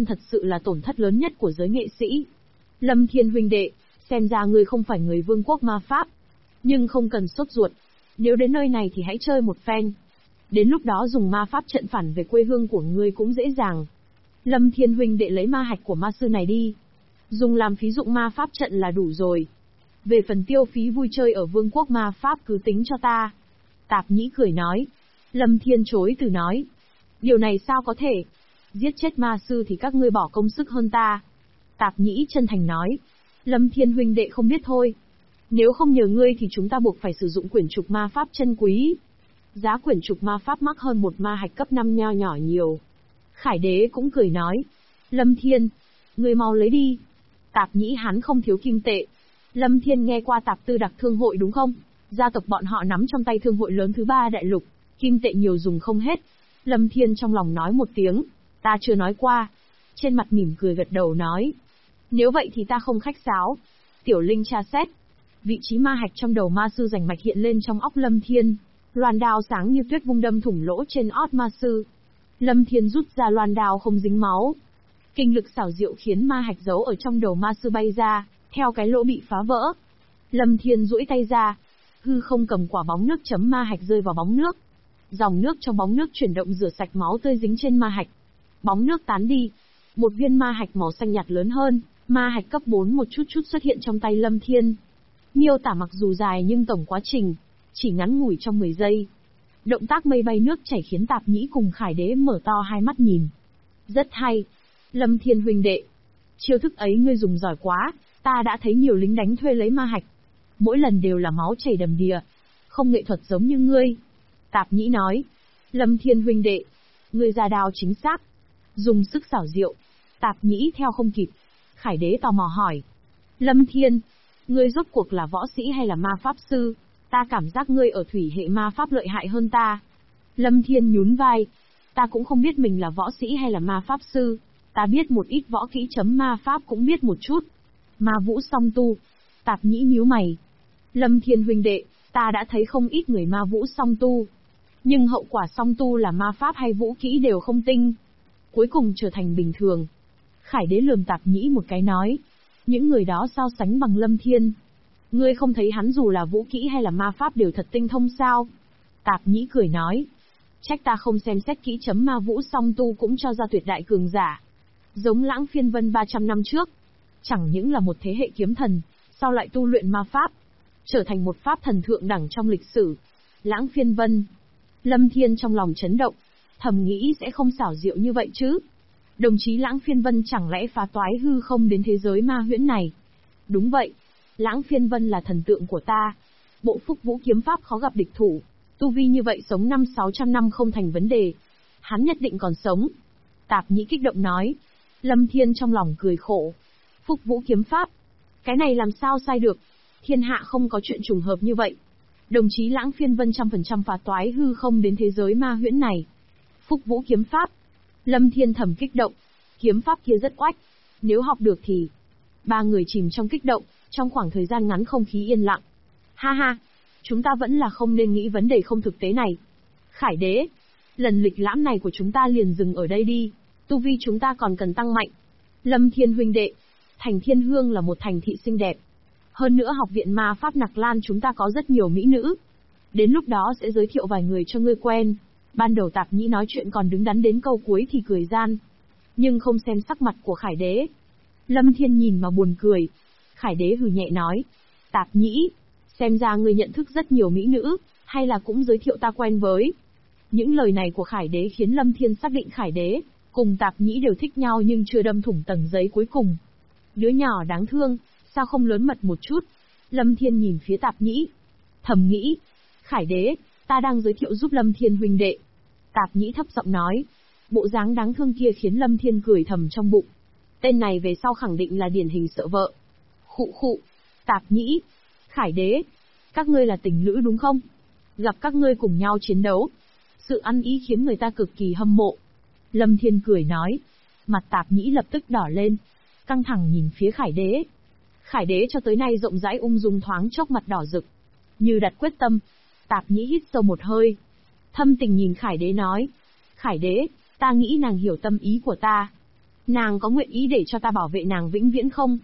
thật sự là tổn thất lớn nhất của giới nghệ sĩ. Lâm Thiên huynh đệ, xem ra ngươi không phải người vương quốc ma pháp. Nhưng không cần sốt ruột. Nếu đến nơi này thì hãy chơi một phen. Đến lúc đó dùng ma pháp trận phản về quê hương của ngươi cũng dễ dàng. Lâm Thiên huynh đệ lấy ma hạch của ma sư này đi. Dùng làm phí dụng ma pháp trận là đủ rồi. Về phần tiêu phí vui chơi ở vương quốc ma pháp cứ tính cho ta. Tạp Nhĩ cười nói. Lâm Thiên chối từ nói. Điều này sao có thể? Giết chết ma sư thì các ngươi bỏ công sức hơn ta. Tạp Nhĩ chân thành nói. Lâm Thiên huynh đệ không biết thôi. Nếu không nhờ ngươi thì chúng ta buộc phải sử dụng quyển trục ma pháp chân quý. Giá quyển trục ma pháp mắc hơn một ma hạch cấp 5 nho nhỏ nhiều. Khải đế cũng cười nói. Lâm Thiên, ngươi mau lấy đi. Tạp Nhĩ hắn không thiếu kim tệ. Lâm Thiên nghe qua tạp tư đặc thương hội đúng không? Gia tộc bọn họ nắm trong tay thương hội lớn thứ 3 đại lục, kim tệ nhiều dùng không hết. Lâm Thiên trong lòng nói một tiếng, ta chưa nói qua. Trên mặt mỉm cười gật đầu nói. Nếu vậy thì ta không khách sáo. Tiểu Linh tra xét. Vị trí ma hạch trong đầu ma sư rành mạch hiện lên trong óc Lâm Thiên. Loan đao sáng như tuyết vung đâm thủng lỗ trên ót ma sư. Lâm Thiên rút ra loan đao không dính máu. Kinh lực xảo diệu khiến ma hạch giấu ở trong đầu ma sư bay ra, theo cái lỗ bị phá vỡ. Lâm Thiên duỗi tay ra, hư không cầm quả bóng nước chấm ma hạch rơi vào bóng nước. Dòng nước trong bóng nước chuyển động rửa sạch máu tươi dính trên ma hạch. Bóng nước tán đi. Một viên ma hạch màu xanh nhạt lớn hơn, ma hạch cấp 4 một chút chút xuất hiện trong tay Lâm Thiên. Miêu tả mặc dù dài nhưng tổng quá trình chỉ ngắn ngủi trong 10 giây. Động tác mây bay nước chảy khiến Tạp Nhĩ cùng Khải đế mở to hai mắt nhìn. Rất hay. Lâm Thiên huynh đệ. Chiêu thức ấy ngươi dùng giỏi quá, ta đã thấy nhiều lính đánh thuê lấy ma hạch. Mỗi lần đều là máu chảy đầm đìa. Không nghệ thuật giống như ngươi. Tạp Nhĩ nói. Lâm Thiên huynh đệ. Ngươi ra đao chính xác. Dùng sức xảo diệu. Tạp Nhĩ theo không kịp. Khải đế tò mò hỏi. Lâm Thiên. Ngươi rốt cuộc là võ sĩ hay là ma pháp sư? Ta cảm giác ngươi ở thủy hệ ma pháp lợi hại hơn ta. Lâm Thiên nhún vai. Ta cũng không biết mình là võ sĩ hay là ma pháp sư. Ta biết một ít võ kỹ chấm ma pháp cũng biết một chút. Ma vũ song tu. Tạp Nhĩ nhíu mày. Lâm Thiên huynh đệ, ta đã thấy không ít người ma vũ song tu. Nhưng hậu quả song tu là ma pháp hay vũ kỹ đều không tinh. Cuối cùng trở thành bình thường. Khải đế lườm Tạp Nhĩ một cái nói. Những người đó so sánh bằng Lâm Thiên. Ngươi không thấy hắn dù là vũ kỹ hay là ma pháp đều thật tinh thông sao? Tạp Nhĩ cười nói. Trách ta không xem xét kỹ chấm ma vũ song tu cũng cho ra tuyệt đại cường giả. Giống Lãng Phiên Vân 300 năm trước. Chẳng những là một thế hệ kiếm thần, sau lại tu luyện ma pháp. Trở thành một pháp thần thượng đẳng trong lịch sử. Lãng Phiên Vân. Lâm Thiên trong lòng chấn động. Thầm nghĩ sẽ không xảo diệu như vậy chứ. Đồng chí Lãng Phiên Vân chẳng lẽ phá toái hư không đến thế giới ma huyễn này? Đúng vậy. Lãng Phiên Vân là thần tượng của ta. Bộ Phúc Vũ kiếm pháp khó gặp địch thủ. Tu vi như vậy sống 500-600 năm không thành vấn đề. Hắn nhất định còn sống. Tạp Nhĩ kích động nói. Lâm Thiên trong lòng cười khổ. Phúc Vũ kiếm pháp. Cái này làm sao sai được. Thiên hạ không có chuyện trùng hợp như vậy. Đồng chí Lãng Phiên Vân 100% phá toái hư không đến thế giới ma huyễn này. Phúc Vũ kiếm pháp. Lâm Thiên thầm kích động. Kiếm pháp kia rất oách. Nếu học được thì... Ba người chìm trong kích động, trong khoảng thời gian ngắn không khí yên lặng. Ha ha, chúng ta vẫn là không nên nghĩ vấn đề không thực tế này. Khải đế, lần lịch lãm này của chúng ta liền dừng ở đây đi. Tu vi chúng ta còn cần tăng mạnh. Lâm Thiên huynh đệ, thành Thiên Hương là một thành thị xinh đẹp. Hơn nữa học viện ma pháp Nặc Lan chúng ta có rất nhiều mỹ nữ. Đến lúc đó sẽ giới thiệu vài người cho ngươi quen. Ban đầu Tạp Nhĩ nói chuyện còn đứng đắn đến câu cuối thì cười gian. Nhưng không xem sắc mặt của Khải đế. Lâm Thiên nhìn mà buồn cười. Khải đế hừ nhẹ nói. Tạp Nhĩ, xem ra ngươi nhận thức rất nhiều mỹ nữ, hay là cũng giới thiệu ta quen với. Những lời này của Khải đế khiến Lâm Thiên xác định Khải đế cùng Tạp Nhĩ đều thích nhau nhưng chưa đâm thủng tầng giấy cuối cùng. Đứa nhỏ đáng thương, sao không lớn mật một chút? Lâm Thiên nhìn phía Tạp Nhĩ. Thầm nghĩ. Khải đế, ta đang giới thiệu giúp Lâm Thiên huynh đệ. Tạp Nhĩ thấp giọng nói. Bộ dáng đáng thương kia khiến Lâm Thiên cười thầm trong bụng. Tên này về sau khẳng định là điển hình sợ vợ. Khụ khụ. Tạp Nhĩ. Khải đế. Các ngươi là tình lữ đúng không? Gặp các ngươi cùng nhau chiến đấu. Sự ăn ý khiến người ta cực kỳ hâm mộ. Lâm Thiên cười nói. Mặt Tạp Nhĩ lập tức đỏ lên. Căng thẳng nhìn phía Khải đế. Khải đế cho tới nay rộng rãi ung dung thoáng chốc mặt đỏ rực. Như đặt quyết tâm. Tạp Nhĩ hít sâu một hơi. Thâm tình nhìn Khải đế nói. Khải đế, ta nghĩ nàng hiểu tâm ý của ta. Nàng có nguyện ý để cho ta bảo vệ nàng vĩnh viễn không?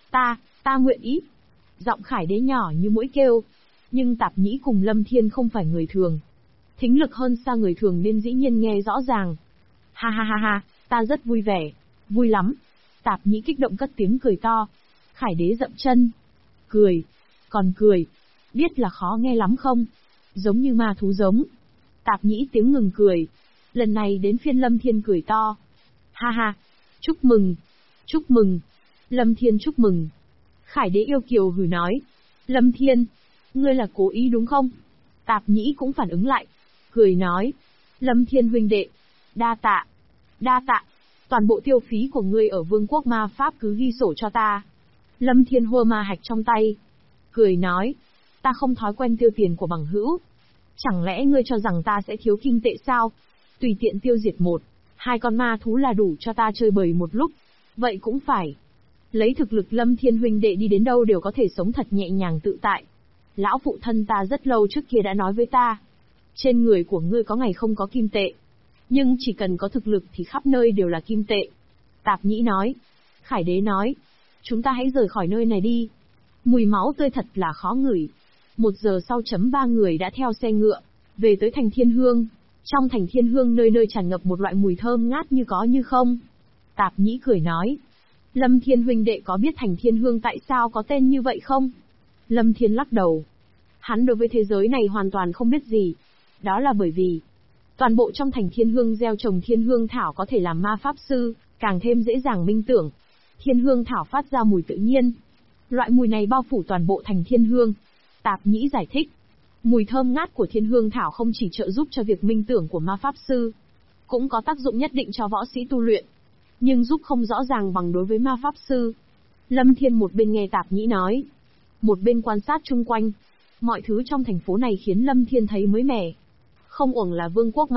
Ta nguyện ý. Giọng Khải Đế nhỏ như mũi kêu. Nhưng Tạp Nhĩ cùng Lâm Thiên không phải người thường. Thính lực hơn xa người thường nên dĩ nhiên nghe rõ ràng. Ha ha ha ha, ta rất vui vẻ. Vui lắm. Tạp Nhĩ kích động cất tiếng cười to. Khải Đế dậm chân. Cười. Còn cười. Biết là khó nghe lắm không? Giống như ma thú giống. Tạp Nhĩ tiếng ngừng cười. Lần này đến phiên Lâm Thiên cười to. Ha ha. Chúc mừng. Chúc mừng. Lâm Thiên chúc mừng. Khải Đế yêu kiều hừ nói. Lâm Thiên. Ngươi là cố ý đúng không? Tạp Nhĩ cũng phản ứng lại. Cười nói. Lâm Thiên huynh đệ. Đa tạ. Đa tạ. Toàn bộ tiêu phí của ngươi ở Vương quốc ma pháp cứ ghi sổ cho ta. Lâm Thiên hô ma hạch trong tay. Cười nói. Ta không thói quen tiêu tiền của bằng hữu. Chẳng lẽ ngươi cho rằng ta sẽ thiếu kim tệ sao? Tùy tiện tiêu diệt 1-2 con ma thú là đủ cho ta chơi bời một lúc. Vậy cũng phải. Lấy thực lực Lâm Thiên huynh đệ đi đến đâu đều có thể sống thật nhẹ nhàng tự tại. Lão phụ thân ta rất lâu trước kia đã nói với ta. Trên người của ngươi có ngày không có kim tệ. Nhưng chỉ cần có thực lực thì khắp nơi đều là kim tệ. Tạp Nhĩ nói. Khải Đế nói. Chúng ta hãy rời khỏi nơi này đi. Mùi máu tươi thật là khó ngửi. 1 giờ sau 3 người đã theo xe ngựa, về tới thành Thiên Hương. Trong thành Thiên Hương nơi nơi tràn ngập một loại mùi thơm ngát như có như không. Tạp Nhĩ cười nói. Lâm Thiên huynh đệ có biết thành Thiên Hương tại sao có tên như vậy không? Lâm Thiên lắc đầu. Hắn đối với thế giới này hoàn toàn không biết gì. Đó là bởi vì toàn bộ trong thành Thiên Hương gieo trồng Thiên Hương thảo có thể làm ma pháp sư càng thêm dễ dàng minh tưởng. Thiên Hương thảo phát ra mùi tự nhiên. Loại mùi này bao phủ toàn bộ thành Thiên Hương. Tạp Nhĩ giải thích. Mùi thơm ngát của Thiên Hương thảo không chỉ trợ giúp cho việc minh tưởng của ma pháp sư, cũng có tác dụng nhất định cho võ sĩ tu luyện, nhưng giúp không rõ ràng bằng đối với ma pháp sư. Lâm Thiên một bên nghe Tạp Nhĩ nói, một bên quan sát chung quanh. Mọi thứ trong thành phố này khiến Lâm Thiên thấy mới mẻ. Không uổng là vương quốc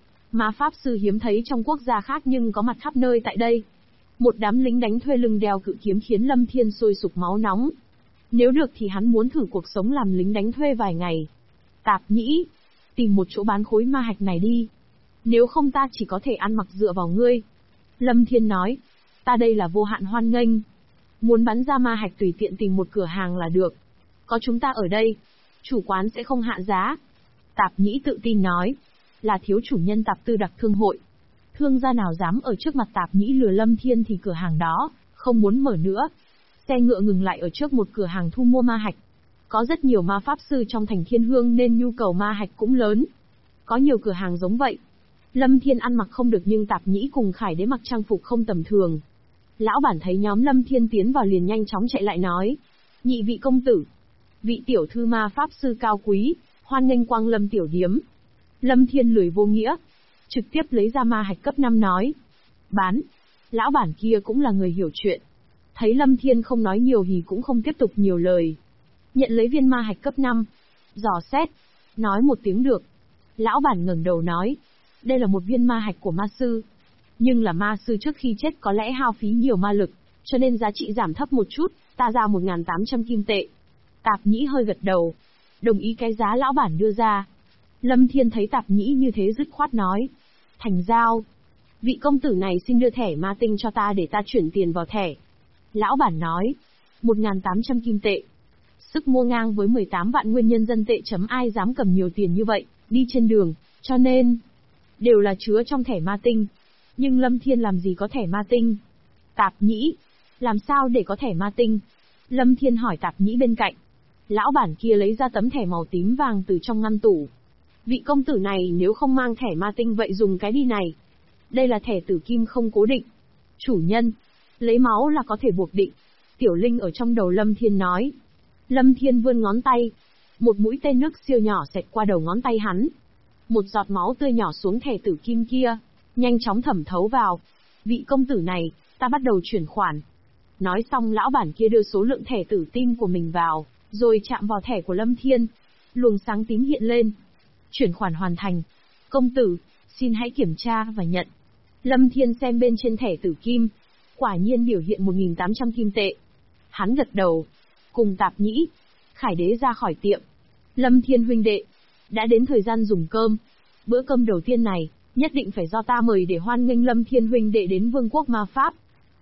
ma pháp sư hiếm thấy trong quốc gia khác nhưng có mặt khắp nơi tại đây. Một đám lính đánh thuê lưng đeo cự kiếm khiến Lâm Thiên sôi sục máu nóng. Nếu được thì hắn muốn thử cuộc sống làm lính đánh thuê vài ngày. Tạp Nhĩ, tìm một chỗ bán khối ma hạch này đi. Nếu không ta chỉ có thể ăn mặc dựa vào ngươi. Lâm Thiên nói, ta đây là vô hạn hoan nghênh. Muốn bắn ra ma hạch tùy tiện tìm một cửa hàng là được. Có chúng ta ở đây, chủ quán sẽ không hạ giá. Tạp Nhĩ tự tin nói, là thiếu chủ nhân Tạp Tư Đặc Thương hội. Thương gia nào dám ở trước mặt Tạp Nhĩ lừa Lâm Thiên thì cửa hàng đó không muốn mở nữa. Xe ngựa ngừng lại ở trước một cửa hàng thu mua ma hạch. Có rất nhiều ma pháp sư trong thành Thiên Hương nên nhu cầu ma hạch cũng lớn. Có nhiều cửa hàng giống vậy. Lâm Thiên ăn mặc không được nhưng Tạp Nhĩ cùng Khải Đế mặc trang phục không tầm thường. Lão bản thấy nhóm Lâm Thiên tiến vào liền nhanh chóng chạy lại nói. Nhị vị công tử. Vị tiểu thư ma pháp sư cao quý, hoan nghênh quang lâm tiểu điếm. Lâm Thiên lười vô nghĩa. Trực tiếp lấy ra ma hạch cấp 5 nói. Bán. Lão bản kia cũng là người hiểu chuyện. Thấy Lâm Thiên không nói nhiều thì cũng không tiếp tục nhiều lời. Nhận lấy viên ma hạch cấp 5. Dò xét. Nói một tiếng được. Lão bản ngẩng đầu nói. Đây là một viên ma hạch của ma sư. Nhưng là ma sư trước khi chết có lẽ hao phí nhiều ma lực, cho nên giá trị giảm thấp một chút, ta ra 1.800 kim tệ. Tạp Nhĩ hơi gật đầu. Đồng ý cái giá lão bản đưa ra. Lâm Thiên thấy Tạp Nhĩ như thế dứt khoát nói. Thành giao. Vị công tử này xin đưa thẻ ma tinh cho ta để ta chuyển tiền vào thẻ. Lão bản nói. 1.800 kim tệ. Sức mua ngang với 18 vạn nguyên nhân dân tệ. Ai dám cầm nhiều tiền như vậy, đi trên đường, cho nên đều là chứa trong thẻ ma tinh. Nhưng Lâm Thiên làm gì có thẻ ma tinh? Tạp Nhĩ. Làm sao để có thẻ ma tinh? Lâm Thiên hỏi Tạp Nhĩ bên cạnh. Lão bản kia lấy ra tấm thẻ màu tím vàng từ trong ngăn tủ. Vị công tử này nếu không mang thẻ ma tinh vậy dùng cái đi này. Đây là thẻ tử kim không cố định. Chủ nhân. Lấy máu là có thể buộc định. Tiểu Linh ở trong đầu Lâm Thiên nói. Lâm Thiên vươn ngón tay. Một mũi tên nước siêu nhỏ xẹt qua đầu ngón tay hắn. Một giọt máu tươi nhỏ xuống thẻ tử kim kia, nhanh chóng thẩm thấu vào. Vị công tử này, ta bắt đầu chuyển khoản. Nói xong lão bản kia đưa số lượng thẻ tử tim của mình vào, rồi chạm vào thẻ của Lâm Thiên. Luồng sáng tím hiện lên. Chuyển khoản hoàn thành. Công tử, xin hãy kiểm tra và nhận. Lâm Thiên xem bên trên thẻ tử kim. Quả nhiên biểu hiện 1.800 kim tệ. Hắn gật đầu. Cùng Tạp Nhĩ, Khải Đế ra khỏi tiệm. Lâm Thiên huynh đệ, đã đến thời gian dùng cơm. Bữa cơm đầu tiên này, nhất định phải do ta mời để hoan nghênh Lâm Thiên huynh đệ đến vương quốc ma pháp.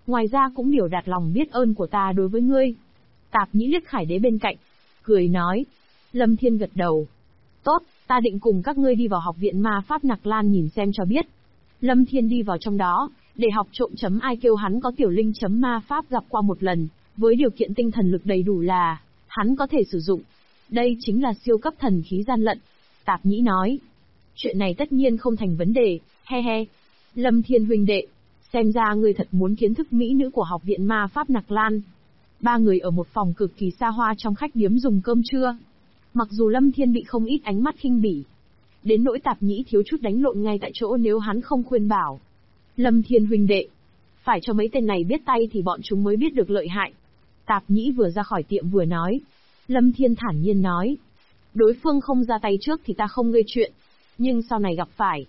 Ngoài ra cũng biểu đạt lòng biết ơn của ta đối với ngươi. Tạp Nhĩ liếc Khải Đế bên cạnh, cười nói. Lâm Thiên gật đầu. Tốt, ta định cùng các ngươi đi vào học viện ma pháp Nặc Lan nhìn xem cho biết. Lâm Thiên đi vào trong đó, để học trộm ai kêu hắn có tiểu linh ma pháp gặp qua một lần, với điều kiện tinh thần lực đầy đủ là, hắn có thể sử dụng. Đây chính là siêu cấp thần khí gian lận. Tạp Nhĩ nói. Chuyện này tất nhiên không thành vấn đề, he he. Lâm Thiên huynh đệ, xem ra ngươi thật muốn kiến thức mỹ nữ của học viện ma pháp Nặc Lan. Ba người ở một phòng cực kỳ xa hoa trong khách điếm dùng cơm trưa. Mặc dù Lâm Thiên bị không ít ánh mắt khinh bỉ, đến nỗi Tạp Nhĩ thiếu chút đánh lộn ngay tại chỗ nếu hắn không khuyên bảo. Lâm Thiên huynh đệ, phải cho mấy tên này biết tay thì bọn chúng mới biết được lợi hại. Tạp Nhĩ vừa ra khỏi tiệm vừa nói. Lâm Thiên thản nhiên nói. Đối phương không ra tay trước thì ta không gây chuyện. Nhưng sau này gặp phải,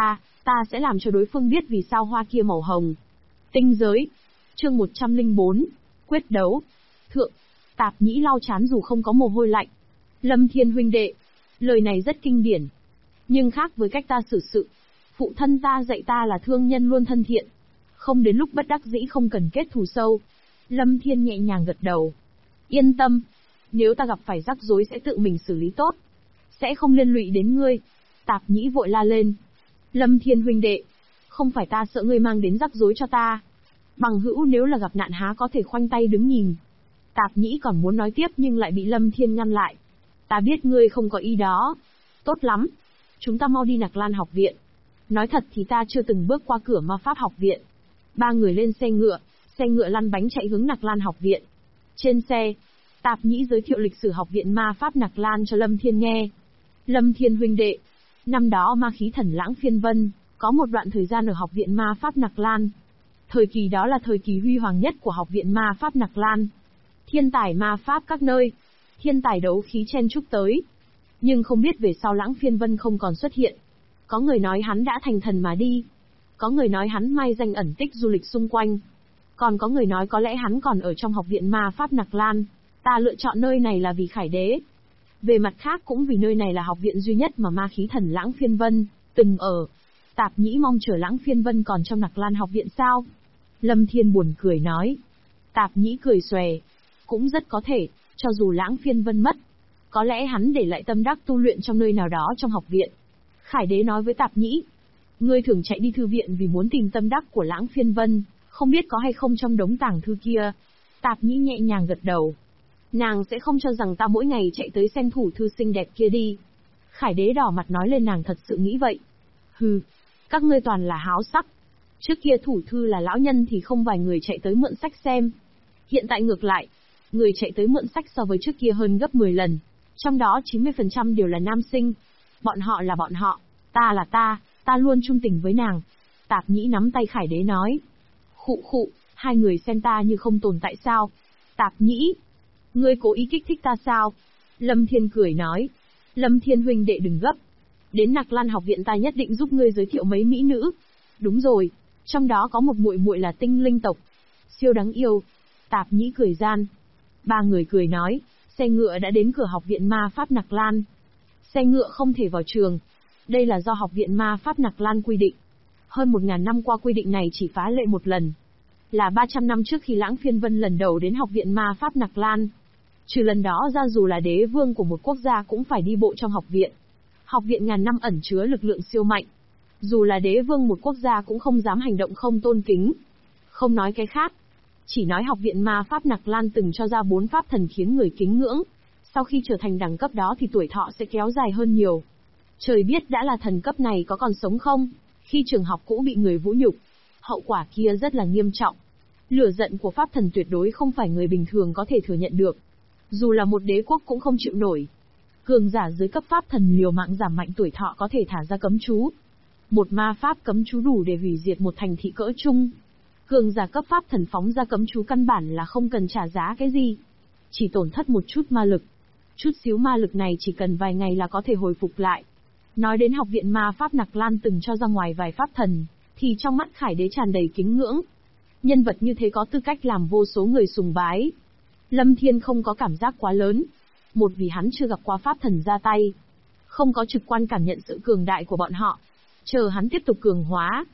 ta sẽ làm cho đối phương biết vì sao hoa kia màu hồng. Tinh giới. Chương 104. Quyết đấu. Thượng. Tạp Nhĩ lau chán dù không có mồ hôi lạnh. Lâm Thiên huynh đệ, lời này rất kinh điển. Nhưng khác với cách ta xử sự. Phụ thân ta dạy ta là thương nhân luôn thân thiện. Không đến lúc bất đắc dĩ không cần kết thù sâu. Lâm Thiên nhẹ nhàng gật đầu. Yên tâm. Nếu ta gặp phải rắc rối sẽ tự mình xử lý tốt. Sẽ không liên lụy đến ngươi. Tạp Nhĩ vội la lên. Lâm Thiên huynh đệ, không phải ta sợ ngươi mang đến rắc rối cho ta. Bằng hữu nếu là gặp nạn há có thể khoanh tay đứng nhìn. Tạp Nhĩ còn muốn nói tiếp nhưng lại bị Lâm Thiên ngăn lại. Ta biết ngươi không có ý đó. Tốt lắm. Chúng ta mau đi Nặc Lan học viện. Nói thật thì ta chưa từng bước qua cửa ma pháp học viện. Ba người lên xe ngựa lăn bánh chạy hướng Nặc Lan học viện. Trên xe, Tạp Nhĩ giới thiệu lịch sử học viện ma pháp Nặc Lan cho Lâm Thiên nghe. Lâm Thiên huynh đệ, năm đó ma khí thần lãng phiên vân, có một đoạn thời gian ở học viện ma pháp Nặc Lan. Thời kỳ đó là thời kỳ huy hoàng nhất của học viện ma pháp Nặc Lan. Thiên tài ma pháp các nơi, thiên tài đấu khí chen chúc tới. Nhưng không biết về sau lãng phiên vân không còn xuất hiện. Có người nói hắn đã thành thần mà đi. Có người nói hắn mai danh ẩn tích du lịch xung quanh. Còn có người nói có lẽ hắn còn ở trong học viện ma pháp Nặc Lan. Ta lựa chọn nơi này là vì Khải Đế. Về mặt khác cũng vì nơi này là học viện duy nhất mà ma khí thần lãng phiên vân từng ở. Tạp Nhĩ mong chờ lãng phiên vân còn trong Nặc Lan học viện sao? Lâm Thiên buồn cười nói. Tạp Nhĩ cười xòe. Cũng rất có thể, cho dù lãng phiên vân mất, có lẽ hắn để lại tâm đắc tu luyện trong nơi nào đó trong học viện. Khải Đế nói với Tạp Nhĩ. Ngươi thường chạy đi thư viện vì muốn tìm tâm đắc của lãng phiên vân, không biết có hay không trong đống tàng thư kia. Tạp Nhĩ nhẹ nhàng gật đầu. Nàng sẽ không cho rằng ta mỗi ngày chạy tới xem thủ thư xinh đẹp kia đi. Khải Đế đỏ mặt nói lên nàng thật sự nghĩ vậy. Hừ, các ngươi toàn là háo sắc. Trước kia thủ thư là lão nhân thì không vài người chạy tới mượn sách xem. Hiện tại ngược lại, người chạy tới mượn sách so với trước kia hơn gấp 10 lần. Trong đó 90% đều là nam sinh. Bọn họ là bọn họ, ta là ta luôn trung tình với nàng. Tạp Nhĩ nắm tay Khải Đế nói. Khụ, hai người xem ta như không tồn tại sao? Tạp Nhĩ, ngươi cố ý kích thích ta sao? Lâm Thiên cười nói. Lâm Thiên huynh đệ đừng gấp. Đến Nặc Lan học viện ta nhất định giúp ngươi giới thiệu mấy mỹ nữ. Đúng rồi, trong đó có một muội muội là tinh linh tộc. Siêu đáng yêu. Tạp Nhĩ cười gian. Ba người cười nói, xe ngựa đã đến cửa học viện ma pháp Nặc Lan. Xe ngựa không thể vào trường. Đây là do học viện ma pháp Nặc Lan quy định. Hơn 1000 năm qua quy định này chỉ phá lệ một lần. Là 300 năm trước khi lãng phiên vân lần đầu đến học viện ma pháp Nặc Lan. Trừ lần đó ra dù là đế vương của một quốc gia cũng phải đi bộ trong học viện. Học viện ngàn năm ẩn chứa lực lượng siêu mạnh. Dù là đế vương một quốc gia cũng không dám hành động không tôn kính. Không nói cái khác. Chỉ nói học viện ma pháp Nặc Lan từng cho ra 4 pháp thần khiến người kính ngưỡng. Sau khi trở thành đẳng cấp đó thì tuổi thọ sẽ kéo dài hơn nhiều. Trời biết đã là thần cấp này có còn sống không? Khi trường học cũ bị người vũ nhục, hậu quả kia rất là nghiêm trọng. Lửa giận của pháp thần tuyệt đối không phải người bình thường có thể thừa nhận được. Dù là một đế quốc cũng không chịu nổi. Cường giả dưới cấp pháp thần liều mạng giảm mạnh tuổi thọ có thể thả ra cấm chú. Một ma pháp cấm chú đủ để hủy diệt một thành thị cỡ trung. Cường giả cấp pháp thần phóng ra cấm chú căn bản là không cần trả giá cái gì. Chỉ tổn thất một chút ma lực. Chút xíu ma lực này chỉ cần vài ngày là có thể hồi phục lại. Nói đến học viện ma pháp Nặc Lan từng cho ra ngoài vài pháp thần, thì trong mắt Khải Đế tràn đầy kính ngưỡng. Nhân vật như thế có tư cách làm vô số người sùng bái. Lâm Thiên không có cảm giác quá lớn. Một vì hắn chưa gặp qua pháp thần ra tay. Không có trực quan cảm nhận sự cường đại của bọn họ. Chờ hắn tiếp tục cường hóa.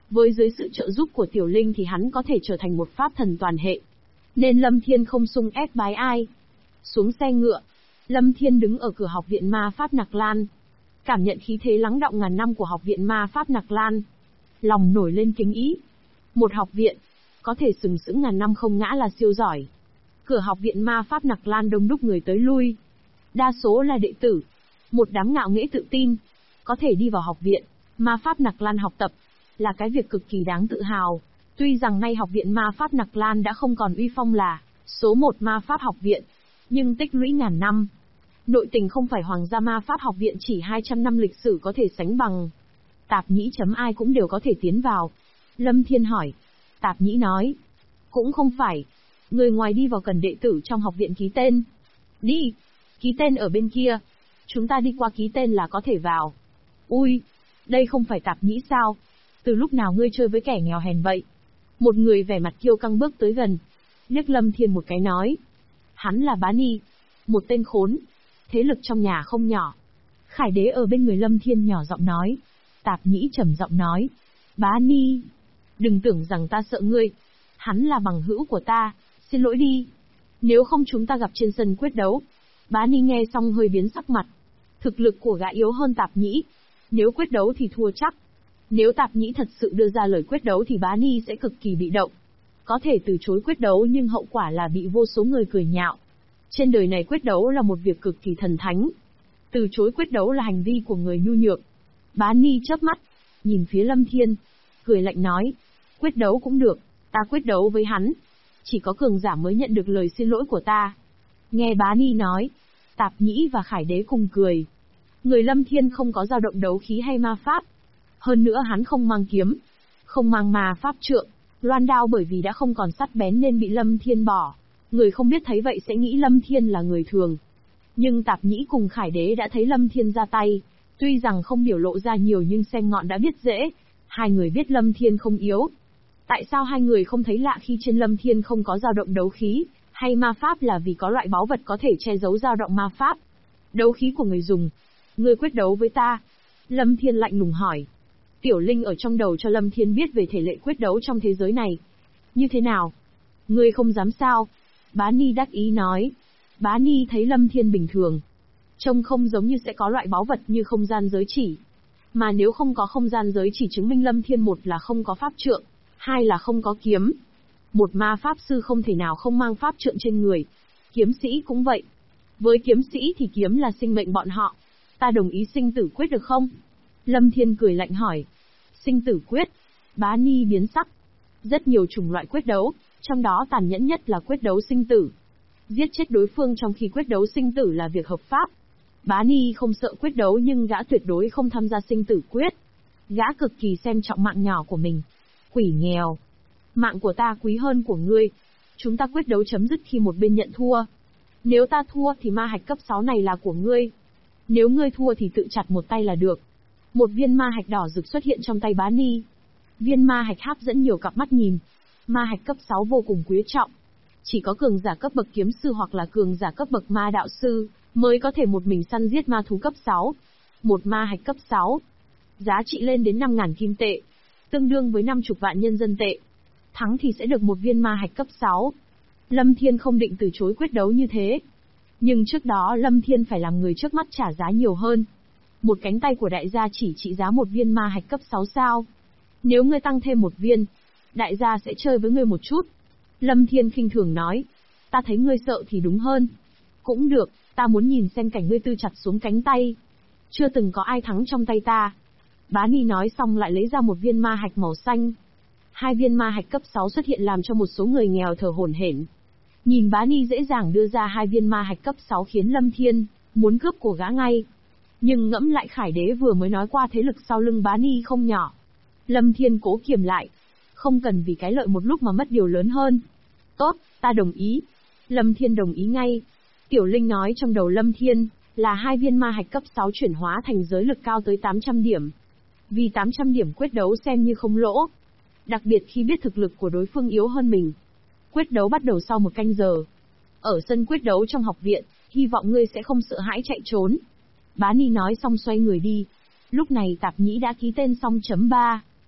Với dưới sự trợ giúp của Tiểu Linh thì hắn có thể trở thành một pháp thần toàn hệ. Nên Lâm Thiên không sung ép bái ai. Xuống xe ngựa, Lâm Thiên đứng ở cửa học viện ma pháp Nặc Lan. Cảm nhận khí thế lắng đọng ngàn năm của học viện ma pháp Nặc Lan. Lòng nổi lên kính ý. Một học viện, có thể sừng sững ngàn năm không ngã là siêu giỏi. Cửa học viện ma pháp Nặc Lan đông đúc người tới lui. Đa số là đệ tử. Một đám ngạo nghễ tự tin. Có thể đi vào học viện ma pháp Nặc Lan học tập, là cái việc cực kỳ đáng tự hào. Tuy rằng nay học viện ma pháp Nặc Lan đã không còn uy phong là số 1 ma pháp học viện, nhưng tích lũy ngàn năm. Nội tình không phải Hoàng gia ma pháp học viện chỉ 200 năm lịch sử có thể sánh bằng. Tạp nhĩ chấm ai cũng đều có thể tiến vào. Lâm Thiên hỏi. Tạp nhĩ nói. Cũng không phải. Người ngoài đi vào cần đệ tử trong học viện ký tên. Đi. Ký tên ở bên kia. Chúng ta đi qua ký tên là có thể vào. Ui. Đây không phải tạp nhĩ sao? Từ lúc nào ngươi chơi với kẻ nghèo hèn vậy? Một người vẻ mặt kiêu căng bước tới gần. Liếc Lâm Thiên một cái nói. Hắn là Bá Ni. Một tên khốn. Thế lực trong nhà không nhỏ. Khải Đế ở bên người Lâm Thiên nhỏ giọng nói. Tạp nhĩ trầm giọng nói. Bá Ni. Đừng tưởng rằng ta sợ ngươi. Hắn là bằng hữu của ta. Xin lỗi đi. Nếu không chúng ta gặp trên sân quyết đấu. Bá Ni nghe xong hơi biến sắc mặt. Thực lực của gã yếu hơn Tạp nhĩ. Nếu quyết đấu thì thua chắc. Nếu Tạp nhĩ thật sự đưa ra lời quyết đấu thì Bá Ni sẽ cực kỳ bị động. Có thể từ chối quyết đấu nhưng hậu quả là bị vô số người cười nhạo. Trên đời này quyết đấu là một việc cực kỳ thần thánh. Từ chối quyết đấu là hành vi của người nhu nhược. Bá Ni chớp mắt, nhìn phía Lâm Thiên, cười lạnh nói. Quyết đấu cũng được, ta quyết đấu với hắn. Chỉ có cường giả mới nhận được lời xin lỗi của ta. Nghe Bá Ni nói, Tạp nhĩ và Khải Đế cùng cười. Người Lâm Thiên không có dao động đấu khí hay ma pháp. Hơn nữa hắn không mang kiếm, không mang ma pháp trượng, loan đao bởi vì đã không còn sắt bén nên bị Lâm Thiên bỏ. Người không biết thấy vậy sẽ nghĩ Lâm Thiên là người thường. Nhưng Tạp nhĩ cùng Khải Đế đã thấy Lâm Thiên ra tay. Tuy rằng không biểu lộ ra nhiều nhưng xem ngọn đã biết dễ. Hai người biết Lâm Thiên không yếu. Tại sao hai người không thấy lạ khi trên Lâm Thiên không có dao động đấu khí, hay ma pháp là vì có loại báu vật có thể che giấu dao động ma pháp. Đấu khí của người dùng. Ngươi quyết đấu với ta. Lâm Thiên lạnh lùng hỏi. Tiểu Linh ở trong đầu cho Lâm Thiên biết về thể lệ quyết đấu trong thế giới này. Như thế nào? Ngươi không dám sao? Bá Ni đắc ý nói. Bá Ni thấy Lâm Thiên bình thường. Trông không giống như sẽ có loại báu vật như không gian giới chỉ. Mà nếu không có không gian giới chỉ chứng minh Lâm Thiên một là không có pháp trượng, hai là không có kiếm. Một ma pháp sư không thể nào không mang pháp trượng trên người. Kiếm sĩ cũng vậy. Với kiếm sĩ thì kiếm là sinh mệnh bọn họ. Ta đồng ý sinh tử quyết được không? Lâm Thiên cười lạnh hỏi. Sinh tử quyết. Bá Ni biến sắc. Rất nhiều chủng loại quyết đấu, trong đó tàn nhẫn nhất là quyết đấu sinh tử. Giết chết đối phương trong khi quyết đấu sinh tử là việc hợp pháp. Bá Ni không sợ quyết đấu nhưng gã tuyệt đối không tham gia sinh tử quyết. Gã cực kỳ xem trọng mạng nhỏ của mình. Quỷ nghèo. Mạng của ta quý hơn của ngươi. Chúng ta quyết đấu chấm dứt khi một bên nhận thua. Nếu ta thua thì ma hạch cấp 6 này là của ngươi. Nếu ngươi thua thì tự chặt một tay là được. Một viên ma hạch đỏ rực xuất hiện trong tay Bá Ni. Viên ma hạch hấp dẫn nhiều cặp mắt nhìn. Ma hạch cấp 6 vô cùng quý trọng. Chỉ có cường giả cấp bậc kiếm sư hoặc là cường giả cấp bậc ma đạo sư mới có thể một mình săn giết ma thú cấp 6. Một ma hạch cấp 6. Giá trị lên đến 5.000 kim tệ. Tương đương với 50 vạn nhân dân tệ. Thắng thì sẽ được một viên ma hạch cấp 6. Lâm Thiên không định từ chối quyết đấu như thế. Nhưng trước đó Lâm Thiên phải làm người trước mắt trả giá nhiều hơn. Một cánh tay của đại gia chỉ trị giá một viên ma hạch cấp 6 sao. Nếu ngươi tăng thêm một viên, đại gia sẽ chơi với ngươi một chút. Lâm Thiên khinh thường nói. Ta thấy ngươi sợ thì đúng hơn. Cũng được, ta muốn nhìn xem cảnh ngươi tư chặt xuống cánh tay. Chưa từng có ai thắng trong tay ta. Bá Ni nói xong lại lấy ra một viên ma hạch màu xanh. Hai viên ma hạch cấp 6 xuất hiện làm cho một số người nghèo thở hổn hển. Nhìn Bá Ni dễ dàng đưa ra hai viên ma hạch cấp 6 khiến Lâm Thiên muốn cướp của gã ngay. Nhưng ngẫm lại Khải Đế vừa mới nói qua thế lực sau lưng Bá Ni không nhỏ. Lâm Thiên cố kiềm lại. Không cần vì cái lợi một lúc mà mất điều lớn hơn. Tốt, ta đồng ý. Lâm Thiên đồng ý ngay. Tiểu Linh nói trong đầu Lâm Thiên là hai viên ma hạch cấp 6 chuyển hóa thành giới lực cao tới 800 điểm. Vì 800 điểm quyết đấu xem như không lỗ. Đặc biệt khi biết thực lực của đối phương yếu hơn mình. Quyết đấu bắt đầu sau 1 canh giờ. Ở sân quyết đấu trong học viện, hy vọng ngươi sẽ không sợ hãi chạy trốn. Bá Ni nói xong xoay người đi. Lúc này Tạp Nhĩ đã ký tên xong chấm 3.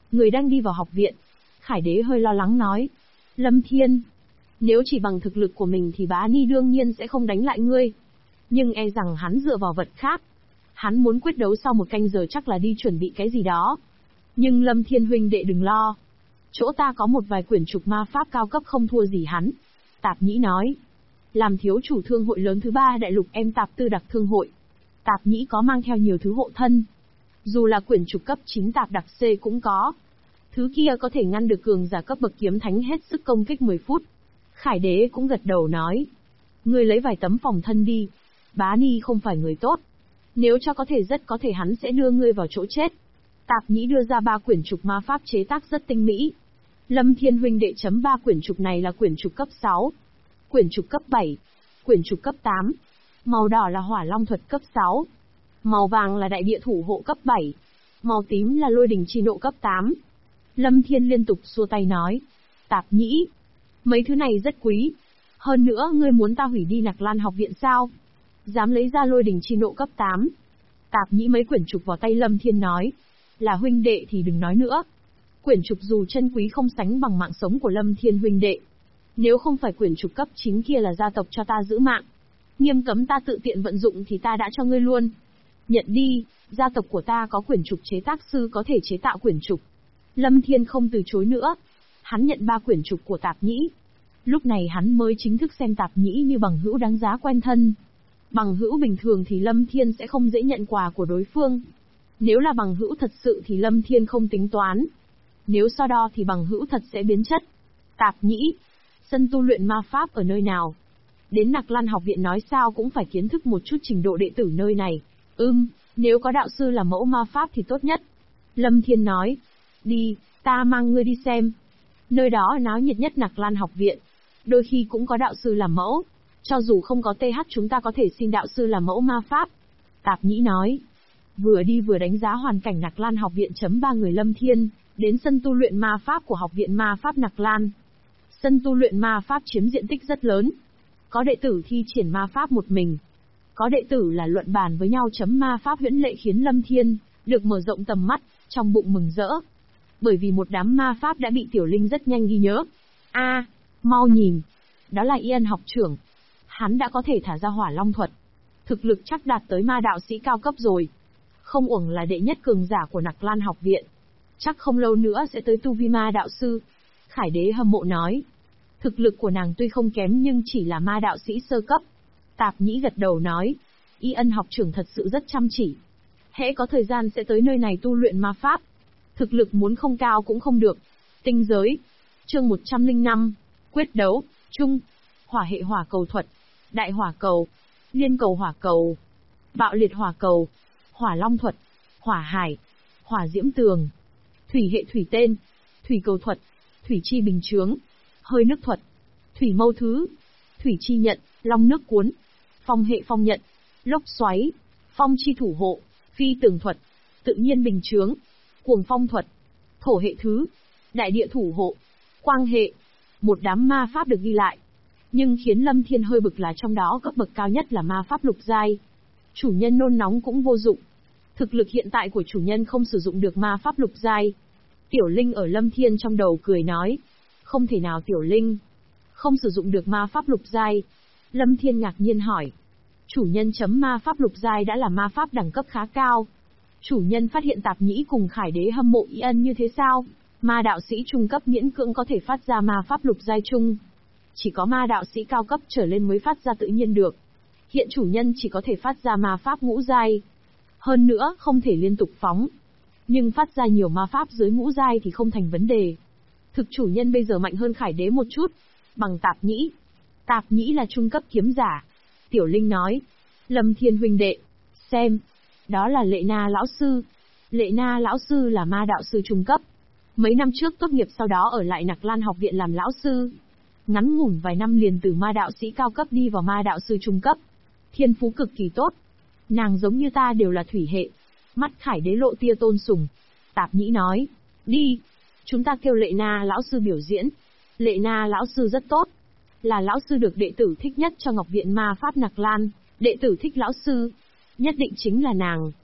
Người đang đi vào học viện. Khải đế hơi lo lắng nói. Lâm Thiên, nếu chỉ bằng thực lực của mình thì bá ni đương nhiên sẽ không đánh lại ngươi. Nhưng e rằng hắn dựa vào vật khác. Hắn muốn quyết đấu sau một canh giờ chắc là đi chuẩn bị cái gì đó. Nhưng Lâm Thiên huynh đệ đừng lo. Chỗ ta có một vài quyển trục ma pháp cao cấp không thua gì hắn. Tạp Nhĩ nói. Làm thiếu chủ thương hội lớn thứ 3 đại lục em Tạp Tư Đặc Thương hội. Tạp Nhĩ có mang theo nhiều thứ hộ thân. Dù là quyển trục cấp 9 Tạp Đặc C cũng có. Thứ kia có thể ngăn được cường giả cấp bậc kiếm thánh hết sức công kích 10 phút. Khải đế cũng gật đầu nói. Ngươi lấy vài tấm phòng thân đi. Bá Ni không phải người tốt. Nếu cho có thể rất có thể hắn sẽ đưa ngươi vào chỗ chết. Tạp Nhĩ đưa ra 3 quyển trục ma pháp chế tác rất tinh mỹ. Lâm Thiên huynh đệ chấm 3 quyển trục này là quyển trục cấp 6, quyển trục cấp 7, quyển trục cấp 8. Màu đỏ là hỏa long thuật cấp 6. Màu vàng là đại địa thủ hộ cấp 7. Màu tím là lôi đình chi nộ cấp 8. Lâm Thiên liên tục xua tay nói. Tạp Nhĩ, mấy thứ này rất quý. Hơn nữa ngươi muốn ta hủy đi Nặc Lan học viện sao? Dám lấy ra lôi đình chi nộ cấp 8. Tạp Nhĩ mấy quyển trục vào tay Lâm Thiên nói. Là huynh đệ thì đừng nói nữa. Quyển trục dù chân quý không sánh bằng mạng sống của Lâm Thiên huynh đệ. Nếu không phải quyển trục cấp 9 kia là gia tộc cho ta giữ mạng. Nghiêm cấm ta tự tiện vận dụng thì ta đã cho ngươi luôn. Nhận đi, gia tộc của ta có quyển trục chế tác sư có thể chế tạo quyển trục. Lâm Thiên không từ chối nữa. Hắn nhận 3 quyển trục của Tạp Nhĩ. Lúc này hắn mới chính thức xem Tạp Nhĩ như bằng hữu đáng giá quen thân. Bằng hữu bình thường thì Lâm Thiên sẽ không dễ nhận quà của đối phương. Nếu là bằng hữu thật sự thì Lâm Thiên không tính toán. Nếu so đo thì bằng hữu thật sẽ biến chất. Tạp Nhĩ, sân tu luyện ma pháp ở nơi nào? Đến Nặc Lan học viện nói sao cũng phải kiến thức một chút trình độ đệ tử nơi này. Nếu có đạo sư làm mẫu ma pháp thì tốt nhất. Lâm Thiên nói. Đi, ta mang ngươi đi xem. Nơi đó náo nhiệt nhất Nặc Lan học viện. Đôi khi cũng có đạo sư làm mẫu. Cho dù không có TH chúng ta có thể xin đạo sư làm mẫu ma pháp. Tạp Nhĩ nói. Vừa đi vừa đánh giá hoàn cảnh Nặc Lan học viện chấm 3 người Lâm Thiên, đến sân tu luyện ma pháp của học viện ma pháp Nặc Lan. Sân tu luyện ma pháp chiếm diện tích rất lớn. Có đệ tử thi triển ma pháp một mình. Có đệ tử là luận bàn với nhau chấm ma pháp huyễn lệ khiến Lâm Thiên được mở rộng tầm mắt, trong bụng mừng rỡ. Bởi vì một đám ma pháp đã bị Tiểu Linh rất nhanh ghi nhớ. Mau nhìn. Đó là Yên học trưởng. Hắn đã có thể thả ra hỏa long thuật. Thực lực chắc đạt tới ma đạo sĩ cao cấp rồi. Không uổng là đệ nhất cường giả của Nặc Lan học viện. Chắc không lâu nữa sẽ tới tu vi ma đạo sư. Khải đế hâm mộ nói. Thực lực của nàng tuy không kém nhưng chỉ là ma đạo sĩ sơ cấp. Tạp Nhĩ gật đầu nói. Ân học trưởng thật sự rất chăm chỉ. Hễ có thời gian sẽ tới nơi này tu luyện ma pháp. Thực lực muốn không cao cũng không được. Tinh giới. Chương 105. Quyết đấu. Trung. Hỏa hệ hỏa cầu thuật. Đại hỏa cầu. Liên cầu hỏa cầu. Bạo liệt hỏa cầu. Hỏa long thuật. Hỏa hải. Hỏa diễm tường. Thủy hệ thủy tên. Thủy cầu thuật. Thủy chi bình chướng. Hơi nước thuật. Thủy mâu thứ. Thủy chi nhận. Long nước cuốn. Phong hệ phong nhận. Lốc xoáy. Phong chi thủ hộ. Phi tường thuật. Tự nhiên bình chướng. Cuồng phong thuật. Thổ hệ thứ. Đại địa thủ hộ. Quang hệ. Một đám ma pháp được ghi lại. Nhưng khiến Lâm Thiên hơi bực là trong đó cấp bậc cao nhất là ma pháp lục giai. Chủ nhân nôn nóng cũng vô dụng. Thực lực hiện tại của chủ nhân không sử dụng được ma pháp lục giai. Tiểu Linh ở Lâm Thiên trong đầu cười nói. Không thể nào Tiểu Linh. Không sử dụng được ma pháp lục giai. Lâm Thiên ngạc nhiên hỏi. Chủ nhân chấm ma pháp lục giai đã là ma pháp đẳng cấp khá cao. Chủ nhân phát hiện Tạp Nhĩ cùng Khải đế hâm mộ Ân như thế sao? Ma đạo sĩ trung cấp miễn cưỡng có thể phát ra ma pháp lục giai trung. Chỉ có ma đạo sĩ cao cấp trở lên mới phát ra tự nhiên được. Hiện chủ nhân chỉ có thể phát ra ma pháp ngũ giai. Hơn nữa, không thể liên tục phóng. Nhưng phát ra nhiều ma pháp dưới ngũ giai thì không thành vấn đề. Thực chủ nhân bây giờ mạnh hơn Khải đế một chút. Bằng Tạp Nhĩ. Tạp Nhĩ là trung cấp kiếm giả. Tiểu Linh nói. Lâm Thiên huynh đệ. Xem. Đó là Lệ Na lão sư. Lệ Na lão sư là ma đạo sư trung cấp. Mấy năm trước tốt nghiệp sau đó ở lại Nặc Lan học viện làm lão sư. Ngắn ngủn vài năm liền từ ma đạo sĩ cao cấp đi vào ma đạo sư trung cấp. Thiên phú cực kỳ tốt. Nàng giống như ta đều là thủy hệ. Mắt Khải đế lộ tia tôn sùng. Tạp Nhĩ nói. Đi. Chúng ta kêu Lệ Na lão sư biểu diễn. Lệ Na lão sư rất tốt. Là lão sư được đệ tử thích nhất cho Ngọc viện ma pháp Nặc Lan. Đệ tử thích lão sư. Nhất định chính là nàng.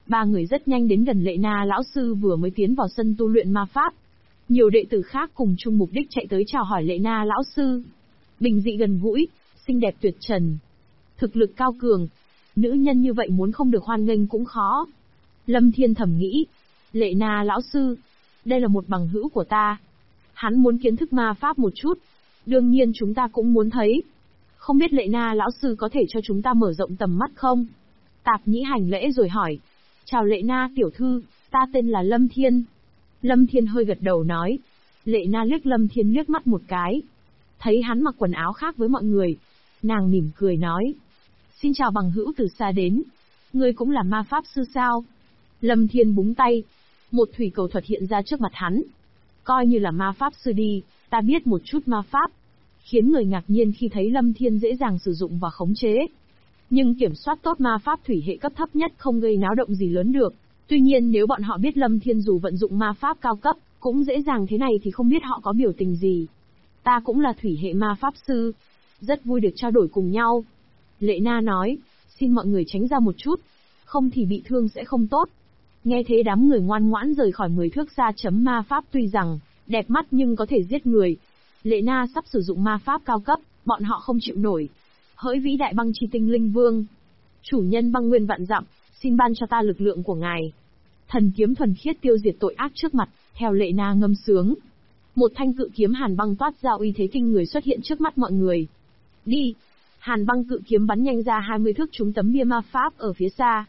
Ba người rất nhanh đến gần Lệ Na lão sư vừa mới tiến vào sân tu luyện ma pháp. Nhiều đệ tử khác cùng chung mục đích chạy tới chào hỏi Lệ Na lão sư. Bình dị gần gũi, xinh đẹp tuyệt trần, thực lực cao cường, nữ nhân như vậy muốn không được hoan nghênh cũng khó. Lâm Thiên thầm nghĩ, Lệ Na lão sư, đây là một bằng hữu của ta. Hắn muốn kiến thức ma pháp một chút, đương nhiên chúng ta cũng muốn thấy. Không biết Lệ Na lão sư có thể cho chúng ta mở rộng tầm mắt không? Tạp Nhĩ hành lễ rồi hỏi. Chào Lệ Na tiểu thư, ta tên là Lâm Thiên. Lâm Thiên hơi gật đầu nói. Lệ Na liếc Lâm Thiên liếc mắt một cái. Thấy hắn mặc quần áo khác với mọi người. Nàng mỉm cười nói. Xin chào bằng hữu từ xa đến. Ngươi cũng là ma pháp sư sao? Lâm Thiên búng tay. Một thủy cầu thuật hiện ra trước mặt hắn. Coi như là ma pháp sư đi, ta biết một chút ma pháp. Khiến người ngạc nhiên khi thấy Lâm Thiên dễ dàng sử dụng và khống chế. Nhưng kiểm soát tốt ma pháp thủy hệ cấp thấp nhất không gây náo động gì lớn được. Tuy nhiên nếu bọn họ biết Lâm Thiên dù vận dụng ma pháp cao cấp, cũng dễ dàng thế này thì không biết họ có biểu tình gì. Ta cũng là thủy hệ ma pháp sư. Rất vui được trao đổi cùng nhau. Lệ Na nói, xin mọi người tránh ra một chút. Không thì bị thương sẽ không tốt. Nghe thế đám người ngoan ngoãn rời khỏi 10 thước xa. Ma pháp tuy rằng đẹp mắt nhưng có thể giết người. Lệ Na sắp sử dụng ma pháp cao cấp, bọn họ không chịu nổi. Hỡi vĩ đại băng chi tinh linh vương, chủ nhân băng nguyên vạn dặm, xin ban cho ta lực lượng của ngài. Thần kiếm thuần khiết tiêu diệt tội ác trước mặt, theo Lệ Na ngâm sướng. Một thanh cự kiếm hàn băng toát ra uy thế kinh người xuất hiện trước mắt mọi người. Đi! Hàn băng cự kiếm bắn nhanh ra 20 thước trúng tấm bia ma pháp ở phía xa.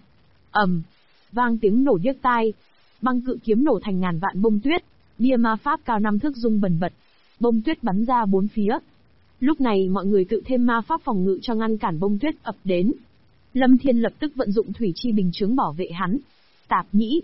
Vang tiếng nổ điếc tai. Băng cự kiếm nổ thành ngàn vạn bông tuyết. Bia ma pháp cao 5 thước rung bần bật. Bông tuyết bắn ra bốn phía. Lúc này mọi người tự thêm ma pháp phòng ngự cho ngăn cản bông tuyết ập đến. Lâm Thiên lập tức vận dụng thủy chi bình chướng bảo vệ hắn. Tạp Nhĩ,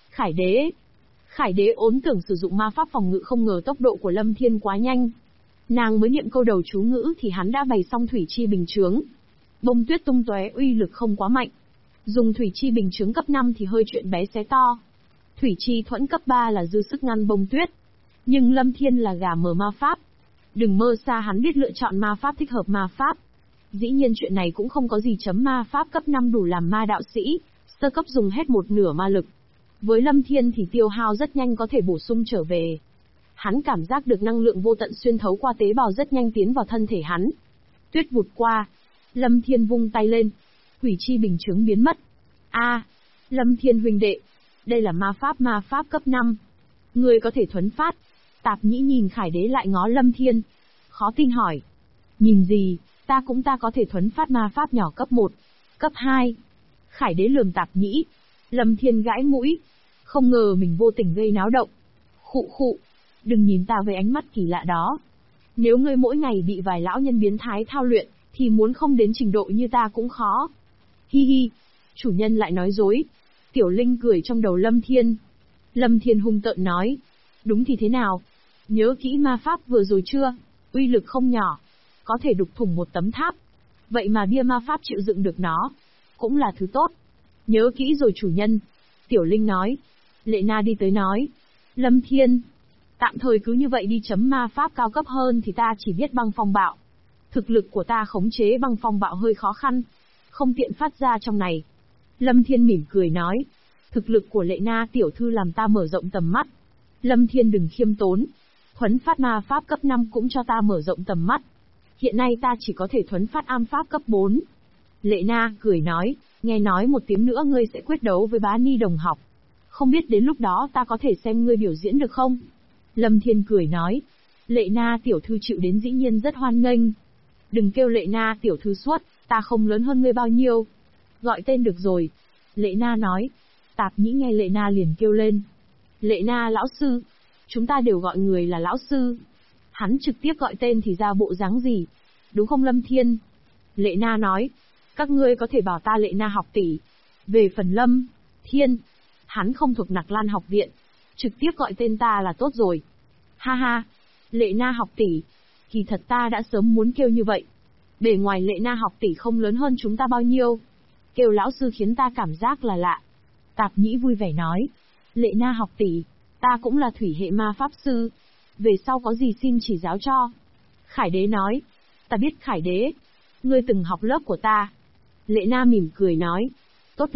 Khải đế ốn tưởng sử dụng ma pháp phòng ngự, không ngờ tốc độ của Lâm Thiên quá nhanh. Nàng mới niệm câu đầu chú ngữ thì hắn đã bày xong thủy chi bình chướng. Bông tuyết tung tóe, uy lực không quá mạnh. Dùng thủy chi bình chướng cấp 5 thì hơi chuyện bé xé to. Thủy chi thuẫn cấp 3 là dư sức ngăn bông tuyết. Nhưng Lâm Thiên là gà mờ ma pháp. Đừng mơ xa hắn biết lựa chọn ma pháp thích hợp ma pháp. Dĩ nhiên chuyện này cũng không có gì. Ma pháp cấp 5 đủ làm ma đạo sĩ, sơ cấp dùng hết một nửa ma lực. Với Lâm Thiên thì tiêu hao rất nhanh có thể bổ sung trở về. Hắn cảm giác được năng lượng vô tận xuyên thấu qua tế bào rất nhanh tiến vào thân thể hắn. Tuyết vụt qua. Lâm Thiên vung tay lên. Hủy chi bình chướng biến mất. Lâm Thiên huynh đệ. Đây là ma pháp cấp 5. Người có thể thuấn phát. Tạp Nhĩ nhìn Khải đế lại ngó Lâm Thiên. Khó tin hỏi. Nhìn gì, ta có thể thuấn phát ma pháp nhỏ cấp 1, cấp 2. Khải đế lườm Tạp Nhĩ. Lâm Thiên gãi mũi. Không ngờ mình vô tình gây náo động. Khụ, đừng nhìn ta với ánh mắt kỳ lạ đó. Nếu ngươi mỗi ngày bị vài lão nhân biến thái thao luyện, thì muốn không đến trình độ như ta cũng khó. Hi hi, chủ nhân lại nói dối. Tiểu Linh cười trong đầu Lâm Thiên. Lâm Thiên hung tợn nói. Đúng thì thế nào? Nhớ kỹ ma pháp vừa rồi chưa? Uy lực không nhỏ. Có thể đục thủng một tấm tháp. Vậy mà bia ma pháp chịu dựng được nó. Cũng là thứ tốt. Nhớ kỹ rồi chủ nhân. Tiểu Linh nói. Lệ Na đi tới nói. Lâm Thiên. Tạm thời cứ như vậy đi. Ma pháp cao cấp hơn thì ta chỉ biết băng phong bạo. Thực lực của ta khống chế băng phong bạo hơi khó khăn. Không tiện phát ra trong này. Lâm Thiên mỉm cười nói. Thực lực của Lệ Na tiểu thư làm ta mở rộng tầm mắt. Lâm Thiên đừng khiêm tốn. Thuấn phát ma pháp cấp 5 cũng cho ta mở rộng tầm mắt. Hiện nay ta chỉ có thể thuấn phát am pháp cấp 4. Lệ Na cười nói, nghe nói một tiếng nữa ngươi sẽ quyết đấu với Bá Ni đồng học. Không biết đến lúc đó ta có thể xem ngươi biểu diễn được không? Lâm Thiên cười nói, Lệ Na tiểu thư chịu đến dĩ nhiên rất hoan nghênh. Đừng kêu Lệ Na tiểu thư suốt, ta không lớn hơn ngươi bao nhiêu. Gọi tên được rồi. Lệ Na nói. Tạp Nhĩ nghe Lệ Na liền kêu lên. Lệ Na lão sư. Chúng ta đều gọi người là lão sư. Hắn trực tiếp gọi tên thì ra bộ dáng gì? Đúng không Lâm Thiên? Lệ Na nói. Các ngươi có thể bảo ta Lệ Na học tỷ. Về phần Lâm Thiên, hắn không thuộc Nặc Lan học viện. Trực tiếp gọi tên ta là tốt rồi. Ha ha. Lệ Na học tỷ. Kỳ thật ta đã sớm muốn kêu như vậy. Bề ngoài Lệ Na học tỷ không lớn hơn chúng ta bao nhiêu. Kêu lão sư khiến ta cảm giác là lạ. Tạp Nhĩ vui vẻ nói. Lệ Na học tỷ, ta cũng là thủy hệ ma pháp sư. Về sau có gì xin chỉ giáo cho. Khải đế nói. Ta biết Khải đế. Ngươi từng học lớp của ta. Lệ Na mỉm cười nói. Tốt lắm,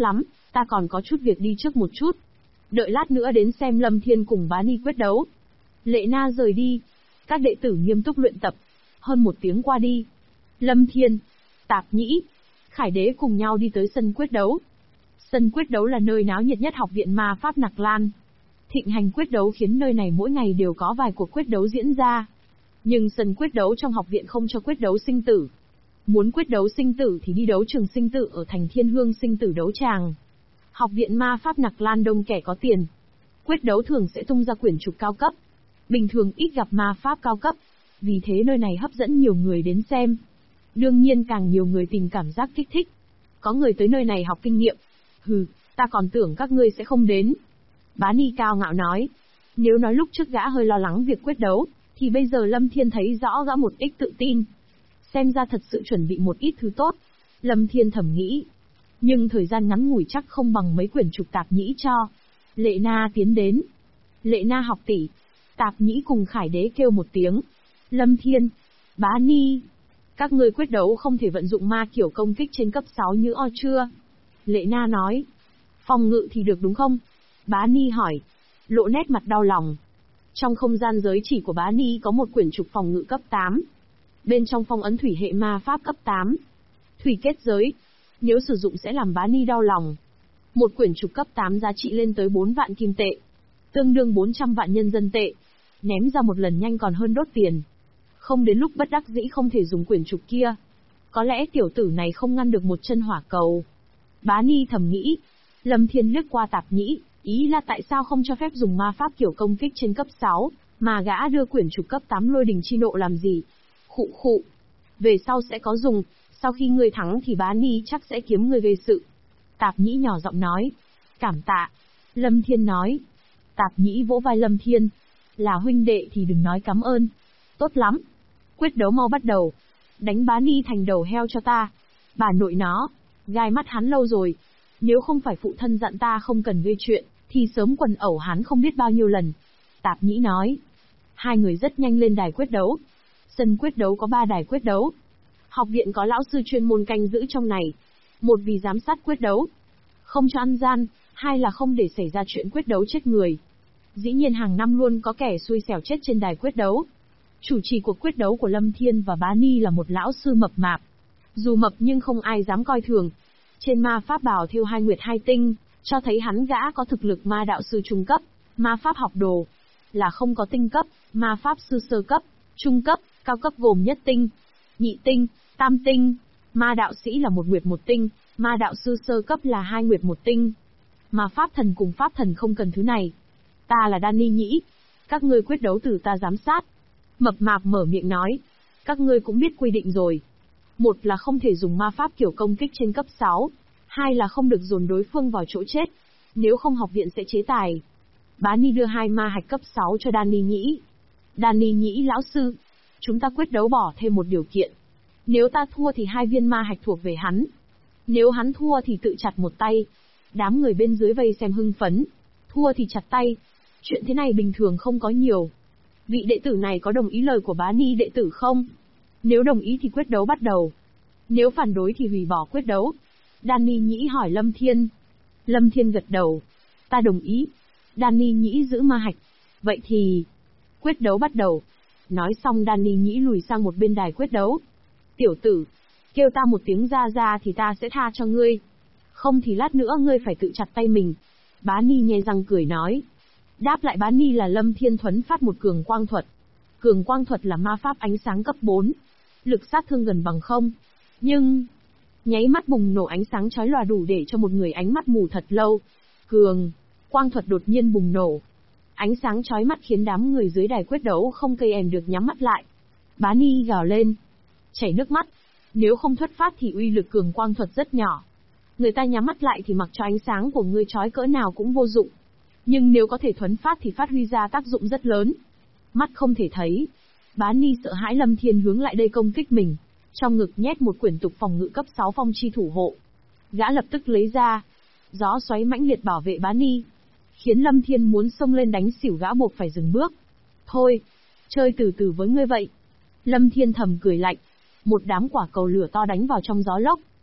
Ta còn có chút việc đi trước một chút. Đợi lát nữa đến xem Lâm Thiên cùng Bá Ni quyết đấu. Lệ Na rời đi. Các đệ tử nghiêm túc luyện tập. Hơn 1 tiếng qua đi. Lâm Thiên, Tạp Nhĩ, Khải Đế cùng nhau đi tới sân quyết đấu. Sân quyết đấu là nơi náo nhiệt nhất học viện ma pháp Nặc Lan. Thịnh hành quyết đấu khiến nơi này mỗi ngày đều có vài cuộc quyết đấu diễn ra. Nhưng sân quyết đấu trong học viện không cho quyết đấu sinh tử. Muốn quyết đấu sinh tử thì đi đấu trường sinh tử ở thành Thiên Hương sinh tử đấu tràng. Học viện ma pháp Nặc Lan đông kẻ có tiền. Quyết đấu thường sẽ tung ra quyển trục cao cấp. Bình thường ít gặp ma pháp cao cấp. Vì thế nơi này hấp dẫn nhiều người đến xem. Đương nhiên càng nhiều người tìm cảm giác kích thích. Có người tới nơi này học kinh nghiệm. Hừ, ta còn tưởng các ngươi sẽ không đến. Bá Ni cao ngạo nói. Nếu nói lúc trước gã hơi lo lắng việc quyết đấu, thì bây giờ Lâm Thiên thấy rõ gã một ít tự tin. Xem ra thật sự chuẩn bị một ít thứ tốt. Lâm Thiên thầm nghĩ. Nhưng thời gian ngắn ngủi chắc không bằng mấy quyển trục Tạp Nhĩ cho. Lệ Na tiến đến. Lệ Na học tỷ. Tạp Nhĩ cùng Khải Đế kêu một tiếng. Lâm Thiên, Bá Ni, các ngươi quyết đấu không thể vận dụng ma kiểu công kích trên cấp 6 như o chưa? Lệ Na nói. Phòng ngự thì được đúng không? Bá Ni hỏi. Lộ nét mặt đau lòng. Trong không gian giới chỉ của Bá Ni có một quyển trục phòng ngự cấp 8. Bên trong phong ấn thủy hệ ma pháp cấp 8. Thủy kết giới. Nếu sử dụng sẽ làm Bá Ni đau lòng. Một quyển trục cấp 8 giá trị lên tới 4 vạn kim tệ. Tương đương 400 vạn nhân dân tệ. Ném ra một lần nhanh còn hơn đốt tiền. Không đến lúc bất đắc dĩ không thể dùng quyển trục kia. Có lẽ tiểu tử này không ngăn được một chân hỏa cầu. Bá Ni thầm nghĩ. Lâm Thiên liếc qua Tạp Nhĩ, ý là tại sao không cho phép dùng ma pháp kiểu công kích trên cấp 6, mà gã đưa quyển trục cấp 8 lôi đình chi nộ làm gì? Khụ khụ. Về sau sẽ có dùng, sau khi ngươi thắng thì Bá Ni chắc sẽ kiếm ngươi gây sự. Tạp Nhĩ nhỏ giọng nói. Cảm tạ. Lâm Thiên nói. Tạp Nhĩ vỗ vai Lâm Thiên. Là huynh đệ thì đừng nói cảm ơn. Tốt lắm. Quyết đấu mau bắt đầu. Đánh Bá Ni thành đầu heo cho ta. Bà nội nó. Gai mắt hắn lâu rồi. Nếu không phải phụ thân dặn ta không cần gây chuyện, thì sớm quần ẩu hắn không biết bao nhiêu lần. Tạp Nhĩ nói. Hai người rất nhanh lên đài quyết đấu. Sân quyết đấu có 3 đài quyết đấu. Học viện có lão sư chuyên môn canh giữ trong này. Một vì giám sát quyết đấu, không cho ăn gian, hai là không để xảy ra chuyện quyết đấu chết người. Dĩ nhiên hàng năm luôn có kẻ xui xẻo chết trên đài quyết đấu. Chủ trì cuộc quyết đấu của Lâm Thiên và Bá Ni là một lão sư mập mạp. Dù mập nhưng không ai dám coi thường. Trên ma pháp bào thêu 2 nguyệt 2 tinh, cho thấy hắn gã có thực lực ma đạo sư trung cấp, ma pháp học đồ. Là không có tinh cấp, ma pháp sư sơ cấp, trung cấp, cao cấp gồm nhất tinh, nhị tinh, tam tinh. Ma đạo sĩ là 1 nguyệt 1 tinh, ma đạo sư sơ cấp là 2 nguyệt 1 tinh. Mà pháp thần cùng pháp thần không cần thứ này. Ta là Đan Nhĩ. Các ngươi quyết đấu từ ta giám sát. Mập mạp mở miệng nói. Các ngươi cũng biết quy định rồi. Một là không thể dùng ma pháp kiểu công kích trên cấp 6. Hai là không được dồn đối phương vào chỗ chết. Nếu không học viện sẽ chế tài. Bá Ni đưa 2 ma hạch cấp 6 cho Đan Nhĩ. Đan Nhĩ lão sư. Chúng ta quyết đấu bỏ thêm một điều kiện. Nếu ta thua thì 2 viên ma hạch thuộc về hắn. Nếu hắn thua thì tự chặt một tay. Đám người bên dưới vây xem hưng phấn. Thua thì chặt tay. Chuyện thế này bình thường không có nhiều. Vị đệ tử này có đồng ý lời của Bá Ni đệ tử không? Nếu đồng ý thì quyết đấu bắt đầu. Nếu phản đối thì hủy bỏ quyết đấu. Đan Nhĩ hỏi Lâm Thiên. Lâm Thiên gật đầu. Ta đồng ý. Đan Nhĩ giữ ma hạch. Vậy thì... quyết đấu bắt đầu. Nói xong Đan Nhĩ lùi sang một bên đài quyết đấu. Tiểu tử, kêu ta một tiếng ra ra thì ta sẽ tha cho ngươi. Không thì lát nữa ngươi phải tự chặt tay mình. Bá Ni nhe răng cười nói. Đáp lại Bá Ni là Lâm Thiên thuấn phát một cường quang thuật. Cường quang thuật là ma pháp ánh sáng cấp 4. Lực sát thương gần bằng không. Nhưng... nháy mắt bùng nổ ánh sáng chói lòa đủ để cho một người ánh mắt mù thật lâu. Cường quang thuật đột nhiên bùng nổ. Ánh sáng chói mắt khiến đám người dưới đài quyết đấu không cây èn được nhắm mắt lại. Bá Ni gào lên. Chảy nước mắt. Nếu không xuất phát thì uy lực cường quang thuật rất nhỏ. Người ta nhắm mắt lại thì mặc cho ánh sáng của ngươi chói cỡ nào cũng vô dụng. Nhưng nếu có thể thuấn phát thì phát huy ra tác dụng rất lớn. Mắt không thể thấy. Bá Ni sợ hãi Lâm Thiên hướng lại đây công kích mình. Trong ngực nhét một quyển tục phòng ngự cấp 6 phong chi thủ hộ. Gã lập tức lấy ra. Gió xoáy mãnh liệt bảo vệ Bá Ni. Khiến Lâm Thiên muốn xông lên đánh xỉu gã buộc phải dừng bước. Thôi, chơi từ từ với ngươi vậy. Lâm Thiên thầm cười lạnh. Một đám quả cầu lửa to đánh vào trong gió lốc.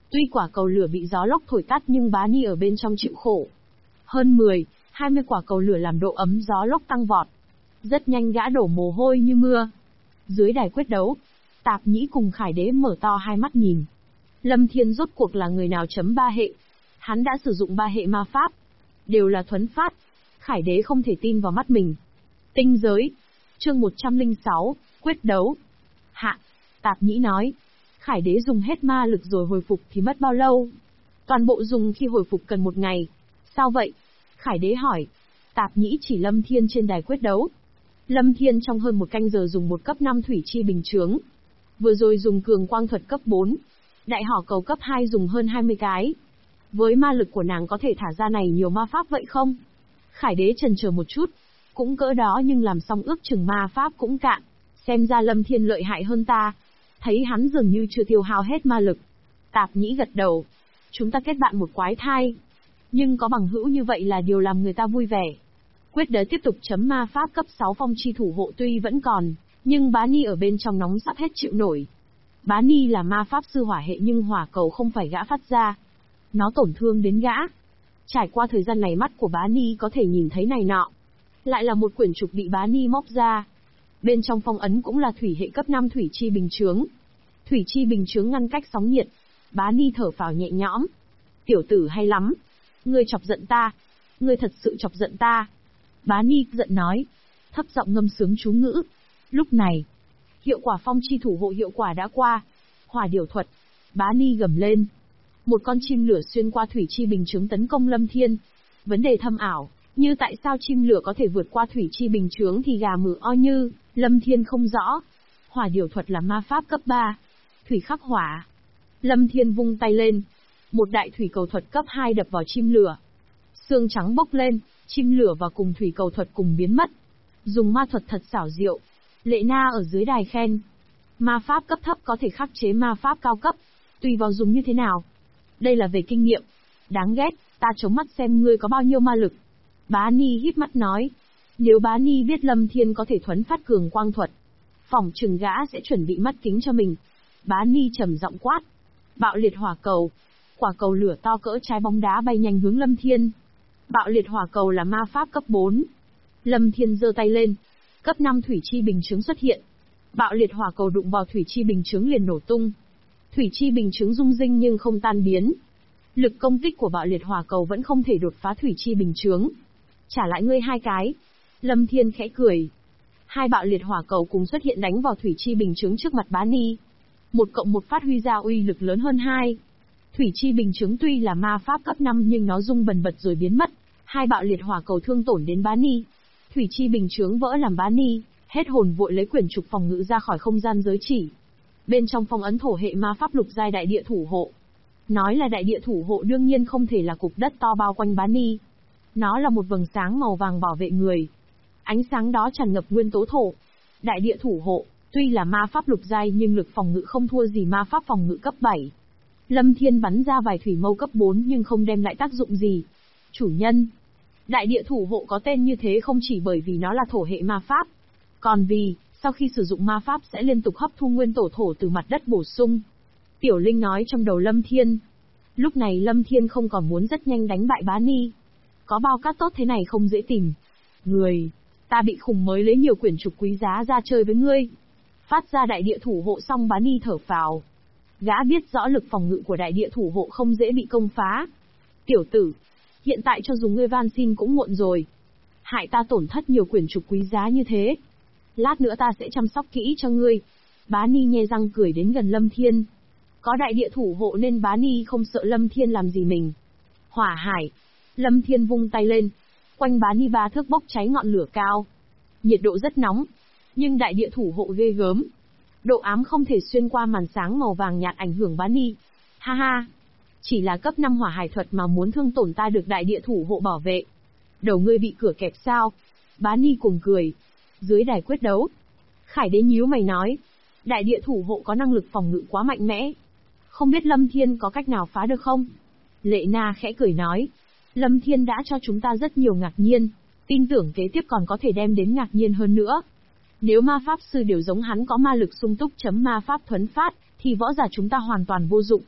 Tuy quả cầu lửa bị gió lốc thổi tắt nhưng Bá Ni ở bên trong chịu khổ. Hơn 10, 20 quả cầu lửa làm độ ấm gió lốc tăng vọt. Rất nhanh gã đổ mồ hôi như mưa. Dưới đài quyết đấu, Tạp Nhĩ cùng Khải Đế mở to hai mắt nhìn. Lâm Thiên rốt cuộc là người nào chấm 3 hệ? Hắn đã sử dụng 3 hệ ma pháp. Đều là thuấn phát. Khải Đế không thể tin vào mắt mình. Tinh giới. Chương 106, quyết đấu. Hạ. Tạp Nhĩ nói. Khải Đế dùng hết ma lực rồi hồi phục thì mất bao lâu? Toàn bộ dùng khi hồi phục cần 1 ngày. Sao vậy? Khải Đế hỏi. Tạp Nhĩ chỉ Lâm Thiên trên đài quyết đấu. Lâm Thiên trong hơn 1 canh giờ dùng 1 cấp 5 thủy chi bình chướng. Vừa rồi dùng cường quang thuật cấp 4. Đại hỏa cầu cấp 2 dùng hơn 20 cái. Với ma lực của nàng có thể thả ra này nhiều ma pháp vậy không? Khải Đế chần chờ một chút. Cũng cỡ đó nhưng làm xong ước chừng ma pháp cũng cạn. Xem ra Lâm Thiên lợi hại hơn ta. Thấy hắn dường như chưa tiêu hao hết ma lực. Tạp Nhĩ gật đầu. Chúng ta kết bạn một quái thai. Nhưng có bằng hữu như vậy là điều làm người ta vui vẻ. Quyết Đế tiếp tục chấm ma pháp cấp 6 phong chi thủ hộ tuy vẫn còn, nhưng Bá Ni ở bên trong nóng sắp hết chịu nổi. Bá Ni là ma pháp sư hỏa hệ nhưng hỏa cầu không phải gã phát ra. Nó tổn thương đến gã. Trải qua thời gian này mắt của Bá Ni có thể nhìn thấy này nọ. Lại là một quyển trục bị Bá Ni móc ra. Bên trong phong ấn cũng là thủy hệ cấp 5 thủy chi bình chướng. Thủy chi bình chướng ngăn cách sóng nhiệt. Bá Ni thở phào nhẹ nhõm. Tiểu tử hay lắm. Ngươi chọc giận ta. Ngươi thật sự chọc giận ta. Bá Ni giận nói. Thấp giọng ngâm sướng chú ngữ. Lúc này, hiệu quả phong chi thủ hộ hiệu quả đã qua. Hỏa điểu thuật. Bá Ni gầm lên. Một con chim lửa xuyên qua thủy chi bình chướng tấn công Lâm Thiên. Vấn đề thâm ảo, như tại sao chim lửa có thể vượt qua thủy chi bình chướng thì gà mừ o như, Lâm Thiên không rõ. Hỏa điểu thuật là ma pháp cấp 3. Thủy khắc hỏa. Lâm Thiên vung tay lên. Một đại thủy cầu thuật cấp 2 đập vào chim lửa. Xương trắng bốc lên, chim lửa và cùng thủy cầu thuật cùng biến mất. Dùng ma thuật thật xảo diệu. Lệ Na ở dưới đài khen. Ma pháp cấp thấp có thể khắc chế ma pháp cao cấp. Tùy vào dùng như thế nào. Đây là về kinh nghiệm. Đáng ghét, ta chống mắt xem ngươi có bao nhiêu ma lực. Bá Ni híp mắt nói. Nếu Bá Ni biết Lâm Thiên có thể thuấn phát cường quang thuật, phỏng chừng gã sẽ chuẩn bị mắt kính cho mình. Bá Ni trầm giọng quát. Bạo liệt hỏa cầu. Quả cầu lửa to cỡ trái bóng đá bay nhanh hướng Lâm Thiên. Bạo liệt hỏa cầu là ma pháp cấp 4. Lâm Thiên giơ tay lên. Cấp 5 thủy chi bình chướng xuất hiện. Bạo liệt hỏa cầu đụng vào thủy chi bình chướng liền nổ tung. Thủy chi bình chướng rung rinh nhưng không tan biến. Lực công kích của bạo liệt hỏa cầu vẫn không thể đột phá thủy chi bình chướng. Trả lại ngươi 2 cái. Lâm Thiên khẽ cười. 2 bạo liệt hỏa cầu cùng xuất hiện đánh vào thủy chi bình chướng trước mặt Bá Ni. 1 cộng 1 phát huy ra uy lực lớn hơn 2. Thủy chi bình chướng tuy là ma pháp cấp 5 nhưng nó rung bần bật rồi biến mất. 2 bạo liệt hỏa cầu thương tổn đến Bá Ni. Thủy chi bình chướng vỡ làm Bá Ni hết hồn vội lấy quyển trục phòng ngự ra khỏi không gian giới chỉ. Bên trong phong ấn thổ hệ ma pháp lục giai đại địa thủ hộ. Nói là đại địa thủ hộ đương nhiên không thể là cục đất to bao quanh Bá Ni. Nó là một vầng sáng màu vàng bảo vệ người. Ánh sáng đó tràn ngập nguyên tố thổ. Đại địa thủ hộ, tuy là ma pháp lục giai nhưng lực phòng ngự không thua gì ma pháp phòng ngự cấp 7. Lâm Thiên bắn ra vài thủy mâu cấp 4 nhưng không đem lại tác dụng gì. Chủ nhân, đại địa thủ hộ có tên như thế không chỉ bởi vì nó là thổ hệ ma pháp, còn vì, sau khi sử dụng ma pháp sẽ liên tục hấp thu nguyên tổ thổ từ mặt đất bổ sung. Tiểu Linh nói trong đầu Lâm Thiên. Lúc này Lâm Thiên không còn muốn rất nhanh đánh bại Bá Ni. Có bao cát tốt thế này không dễ tìm. Người, ta bị khùng mới lấy nhiều quyển trục quý giá ra chơi với ngươi. Phát ra đại địa thủ hộ xong Bá Ni thở phào. Gã biết rõ lực phòng ngự của đại địa thủ hộ không dễ bị công phá. Tiểu tử, hiện tại cho dùng ngươi van xin cũng muộn rồi. Hại ta tổn thất nhiều quyển trục quý giá như thế. Lát nữa ta sẽ chăm sóc kỹ cho ngươi. Bá Ni nhe răng cười đến gần Lâm Thiên. Có đại địa thủ hộ nên Bá Ni không sợ Lâm Thiên làm gì mình. Hỏa hải. Lâm Thiên vung tay lên. Quanh Bá Ni 3 thước bốc cháy ngọn lửa cao. Nhiệt độ rất nóng. Nhưng đại địa thủ hộ ghê gớm. Độ ám không thể xuyên qua màn sáng màu vàng nhạt ảnh hưởng Bá Ni. Ha ha. Chỉ là cấp 5 hỏa hải thuật mà muốn thương tổn ta được đại địa thủ hộ bảo vệ. Đầu ngươi bị cửa kẹp sao? Bá Ni cùng cười. Dưới đài quyết đấu, Khải Đế nhíu mày nói. Đại địa thủ hộ có năng lực phòng ngự quá mạnh mẽ. Không biết Lâm Thiên có cách nào phá được không? Lệ Na khẽ cười nói. Lâm Thiên đã cho chúng ta rất nhiều ngạc nhiên. Tin tưởng kế tiếp còn có thể đem đến ngạc nhiên hơn nữa. Nếu ma pháp sư đều giống hắn có ma lực sung túc chấm ma pháp thuấn phát, thì võ giả chúng ta hoàn toàn vô dụng.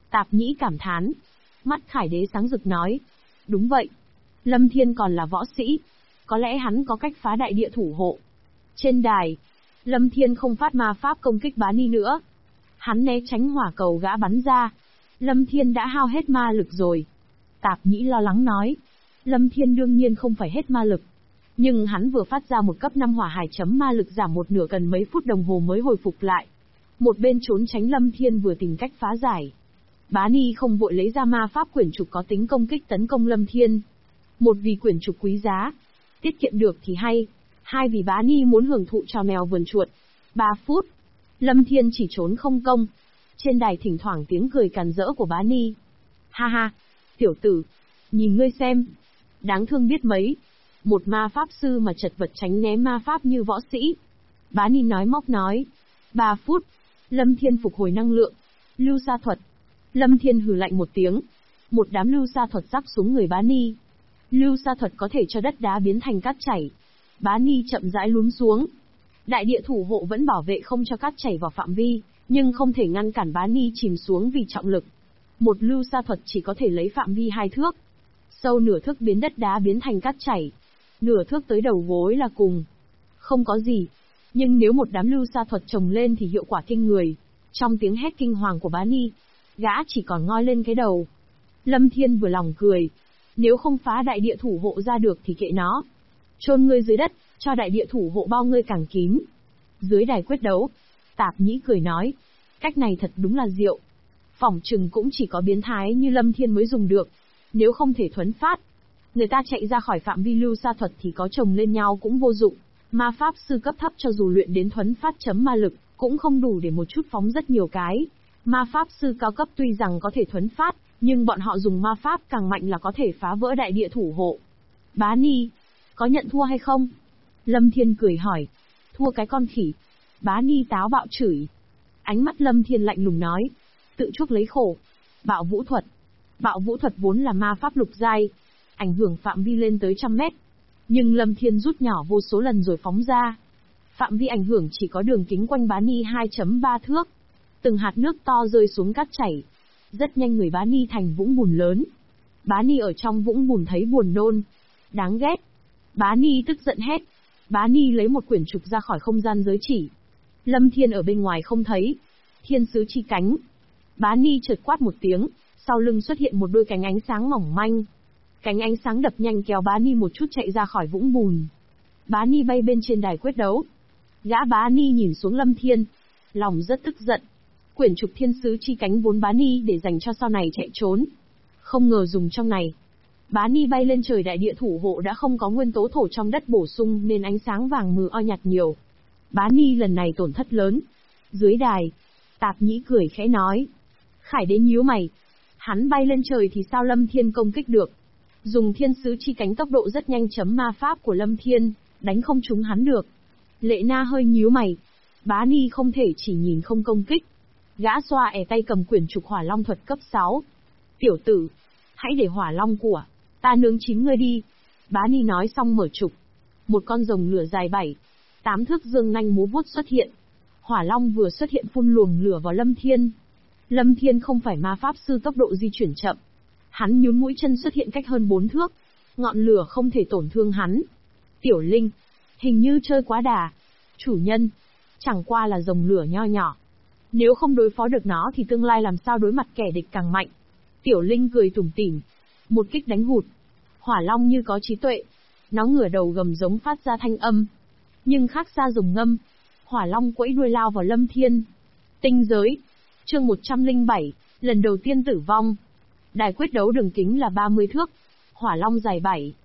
Tạp Nhĩ cảm thán. Mắt Khải Đế sáng rực nói. Đúng vậy. Lâm Thiên còn là võ sĩ. Có lẽ hắn có cách phá đại địa thủ hộ. Trên đài, Lâm Thiên không phát ma pháp công kích Bá Ni nữa. Hắn né tránh hỏa cầu gã bắn ra. Lâm Thiên đã hao hết ma lực rồi. Tạp Nhĩ lo lắng nói. Lâm Thiên đương nhiên không phải hết ma lực. Nhưng hắn vừa phát ra một cấp 5 hỏa hải chấm ma lực giảm một nửa cần mấy phút đồng hồ mới hồi phục lại. Một bên trốn tránh Lâm Thiên vừa tìm cách phá giải. Bá Ni không vội lấy ra ma pháp quyển trục có tính công kích tấn công Lâm Thiên. Một vì quyển trục quý giá, tiết kiệm được thì hay. Hai vì Bá Ni muốn hưởng thụ trò mèo vườn chuột. 3 phút. Lâm Thiên chỉ trốn không công. Trên đài thỉnh thoảng tiếng cười càn rỡ của Bá Ni. Ha ha, tiểu tử, nhìn ngươi xem. Đáng thương biết mấy. Một ma pháp sư mà chật vật tránh né ma pháp như võ sĩ. Bá Ni nói móc nói. 3 phút. Lâm Thiên phục hồi năng lượng. Lưu sa thuật. Lâm Thiên hừ lạnh một tiếng. Một đám lưu sa thuật rắc xuống người Bá Ni. Lưu sa thuật có thể cho đất đá biến thành cát chảy. Bá Ni chậm rãi lún xuống. Đại địa thủ hộ vẫn bảo vệ không cho cát chảy vào phạm vi, nhưng không thể ngăn cản Bá Ni chìm xuống vì trọng lực. Một lưu sa thuật chỉ có thể lấy phạm vi 2 thước. Sâu nửa thước biến đất đá biến thành cát chảy. Nửa thước tới đầu gối là cùng. Không có gì. Nhưng nếu một đám lưu sa thuật chồng lên thì hiệu quả kinh người. Trong tiếng hét kinh hoàng của Bá Ni, gã chỉ còn ngoi lên cái đầu. Lâm Thiên vừa lòng cười. Nếu không phá đại địa thủ hộ ra được thì kệ nó. Chôn ngươi dưới đất, cho đại địa thủ hộ bao ngươi càng kín. Dưới đài quyết đấu, Tạp Nhĩ cười nói. Cách này thật đúng là diệu. Phỏng chừng cũng chỉ có biến thái như Lâm Thiên mới dùng được. Nếu không thể thuấn phát, người ta chạy ra khỏi phạm vi lưu sa thuật thì có chồng lên nhau cũng vô dụng. Ma pháp sư cấp thấp cho dù luyện đến thuấn phát chấm ma lực, cũng không đủ để một chút phóng rất nhiều cái. Ma pháp sư cao cấp tuy rằng có thể thuấn phát, nhưng bọn họ dùng ma pháp càng mạnh là có thể phá vỡ đại địa thủ hộ. Bá Ni, có nhận thua hay không? Lâm Thiên cười hỏi. Thua cái con khỉ. Bá Ni táo bạo chửi. Ánh mắt Lâm Thiên lạnh lùng nói. Tự chuốc lấy khổ. Bạo vũ thuật. Bạo vũ thuật vốn là ma pháp lục giai, ảnh hưởng phạm vi lên tới 100 mét. Nhưng Lâm Thiên rút nhỏ vô số lần rồi phóng ra. Phạm vi ảnh hưởng chỉ có đường kính quanh Bá Ni 2,3 thước. Từng hạt nước to rơi xuống cát chảy. Rất nhanh người Bá Ni thành vũng bùn lớn. Bá Ni ở trong vũng bùn thấy buồn nôn. Đáng ghét. Bá Ni tức giận hét. Bá Ni lấy một quyển trục ra khỏi không gian giới chỉ. Lâm Thiên ở bên ngoài không thấy. Thiên sứ chi cánh. Bá Ni chợt quát một tiếng, sau lưng xuất hiện một đôi cánh ánh sáng mỏng manh. Cánh ánh sáng đập nhanh kéo Bá Ni một chút chạy ra khỏi vũng bùn. Bá Ni bay bên trên đài quyết đấu. Gã Bá Ni nhìn xuống Lâm Thiên, lòng rất tức giận. Quyển trục thiên sứ chi cánh vốn Bá Ni để dành cho sau này chạy trốn. Không ngờ dùng trong này. Bá Ni bay lên trời, đại địa thủ hộ đã không có nguyên tố thổ trong đất bổ sung nên ánh sáng vàng mờ o nhạt nhiều. Bá Ni lần này tổn thất lớn. Dưới đài, Tạp Nhĩ cười khẽ nói. Khải Đế nhíu mày. Hắn bay lên trời thì sao Lâm Thiên công kích được? Dùng thiên sứ chi cánh tốc độ rất nhanh chấm ma pháp của Lâm Thiên, đánh không trúng hắn được. Lệ Na hơi nhíu mày. Bá Ni không thể chỉ nhìn không công kích. Gã xoa ẻ tay cầm quyển trục hỏa long thuật cấp 6. Tiểu tử, hãy để hỏa long của ta nướng chín ngươi đi. Bá Ni nói xong mở trục. Một con rồng lửa dài 7-8 thước dương nanh múa vuốt xuất hiện. Hỏa long vừa xuất hiện phun luồng lửa vào Lâm Thiên. Lâm Thiên không phải ma pháp sư tốc độ di chuyển chậm. Hắn nhún mũi chân xuất hiện cách hơn 4 thước. Ngọn lửa không thể tổn thương hắn. Tiểu Linh, hình như chơi quá đà. Chủ nhân, chẳng qua là rồng lửa nho nhỏ. Nếu không đối phó được nó thì tương lai làm sao đối mặt kẻ địch càng mạnh. Tiểu Linh cười tủm tỉm. Một kích đánh hụt. Hỏa long như có trí tuệ. Nó ngửa đầu gầm giống phát ra thanh âm. Nhưng khác xa rồng ngâm. Hỏa long quẫy đuôi lao vào Lâm Thiên. Tinh giới. Chương 107, lần đầu tiên tử vong. Đài quyết đấu đường kính là 30 thước. Hỏa long dài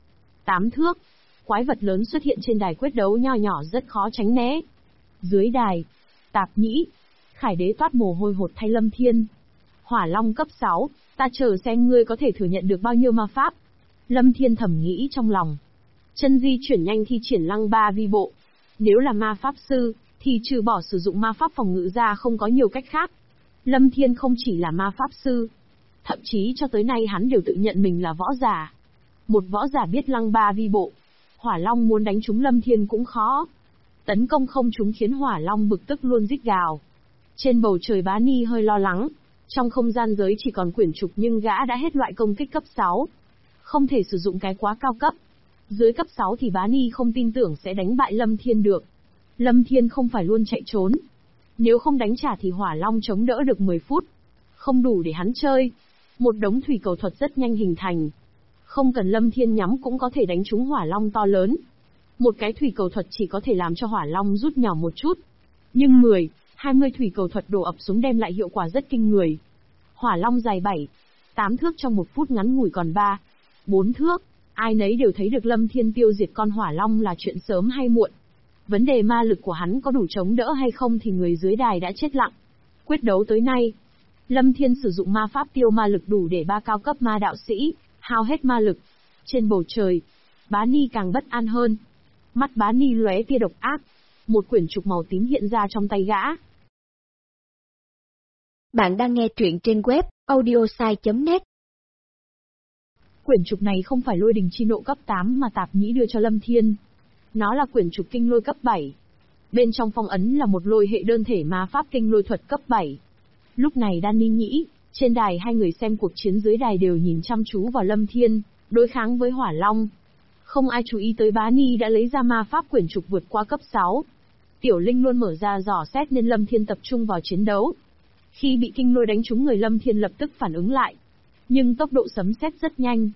7-8 thước. Quái vật lớn xuất hiện trên đài quyết đấu nho nhỏ rất khó tránh né. Dưới đài, Tạp Nhĩ, Khải Đế toát mồ hôi hột thay Lâm Thiên. Hỏa long cấp 6, ta chờ xem ngươi có thể thừa nhận được bao nhiêu ma pháp. Lâm Thiên thầm nghĩ trong lòng. Chân di chuyển nhanh thi triển lăng ba vi bộ. Nếu là ma pháp sư, thì trừ bỏ sử dụng ma pháp phòng ngự ra không có nhiều cách khác. Lâm Thiên không chỉ là ma pháp sư. Thậm chí cho tới nay hắn đều tự nhận mình là võ giả. Một võ giả biết lăng ba vi bộ. Hỏa long muốn đánh trúng Lâm Thiên cũng khó. Tấn công không trúng khiến hỏa long bực tức luôn rít gào. Trên bầu trời Bá Ni hơi lo lắng. Trong không gian giới chỉ còn quyển trục nhưng gã đã hết loại công kích cấp 6. Không thể sử dụng cái quá cao cấp. Dưới cấp 6 thì Bá Ni không tin tưởng sẽ đánh bại Lâm Thiên được. Lâm Thiên không phải luôn chạy trốn. Nếu không đánh trả thì Hỏa Long chống đỡ được 10 phút. Không đủ để hắn chơi. Một đống thủy cầu thuật rất nhanh hình thành. Không cần Lâm Thiên nhắm cũng có thể đánh trúng Hỏa Long to lớn. Một cái thủy cầu thuật chỉ có thể làm cho Hỏa Long rút nhỏ một chút. Nhưng 10, 20 thủy cầu thuật đổ ập xuống đem lại hiệu quả rất kinh người. Hỏa Long dài 7, 8 thước trong 1 phút ngắn ngủi còn 3, 4 thước. Ai nấy đều thấy được Lâm Thiên tiêu diệt con Hỏa Long là chuyện sớm hay muộn. Vấn đề ma lực của hắn có đủ chống đỡ hay không thì người dưới đài đã chết lặng. Quyết đấu tới nay, Lâm Thiên sử dụng ma pháp tiêu ma lực đủ để 3 cao cấp ma đạo sĩ, hao hết ma lực. Trên bầu trời, Bá Ni càng bất an hơn. Mắt Bá Ni lóe tia độc ác. Một quyển trục màu tím hiện ra trong tay gã. Bạn đang nghe truyện trên web audiosai.net. Quyển trục này không phải lôi đình chi nộ cấp 8 mà Tạp Nhĩ đưa cho Lâm Thiên. Nó là quyển trục kinh lôi cấp 7. Bên trong phong ấn là một lôi hệ đơn thể ma pháp kinh lôi thuật cấp 7. Lúc này Đan Nhĩ, trên đài hai người xem cuộc chiến dưới đài đều nhìn chăm chú vào Lâm Thiên, đối kháng với Hỏa Long. Không ai chú ý tới Bá Ni đã lấy ra ma pháp quyển trục vượt qua cấp 6. Tiểu Linh luôn mở ra dò xét nên Lâm Thiên tập trung vào chiến đấu. Khi bị kinh lôi đánh trúng người Lâm Thiên lập tức phản ứng lại. Nhưng tốc độ sấm sét rất nhanh.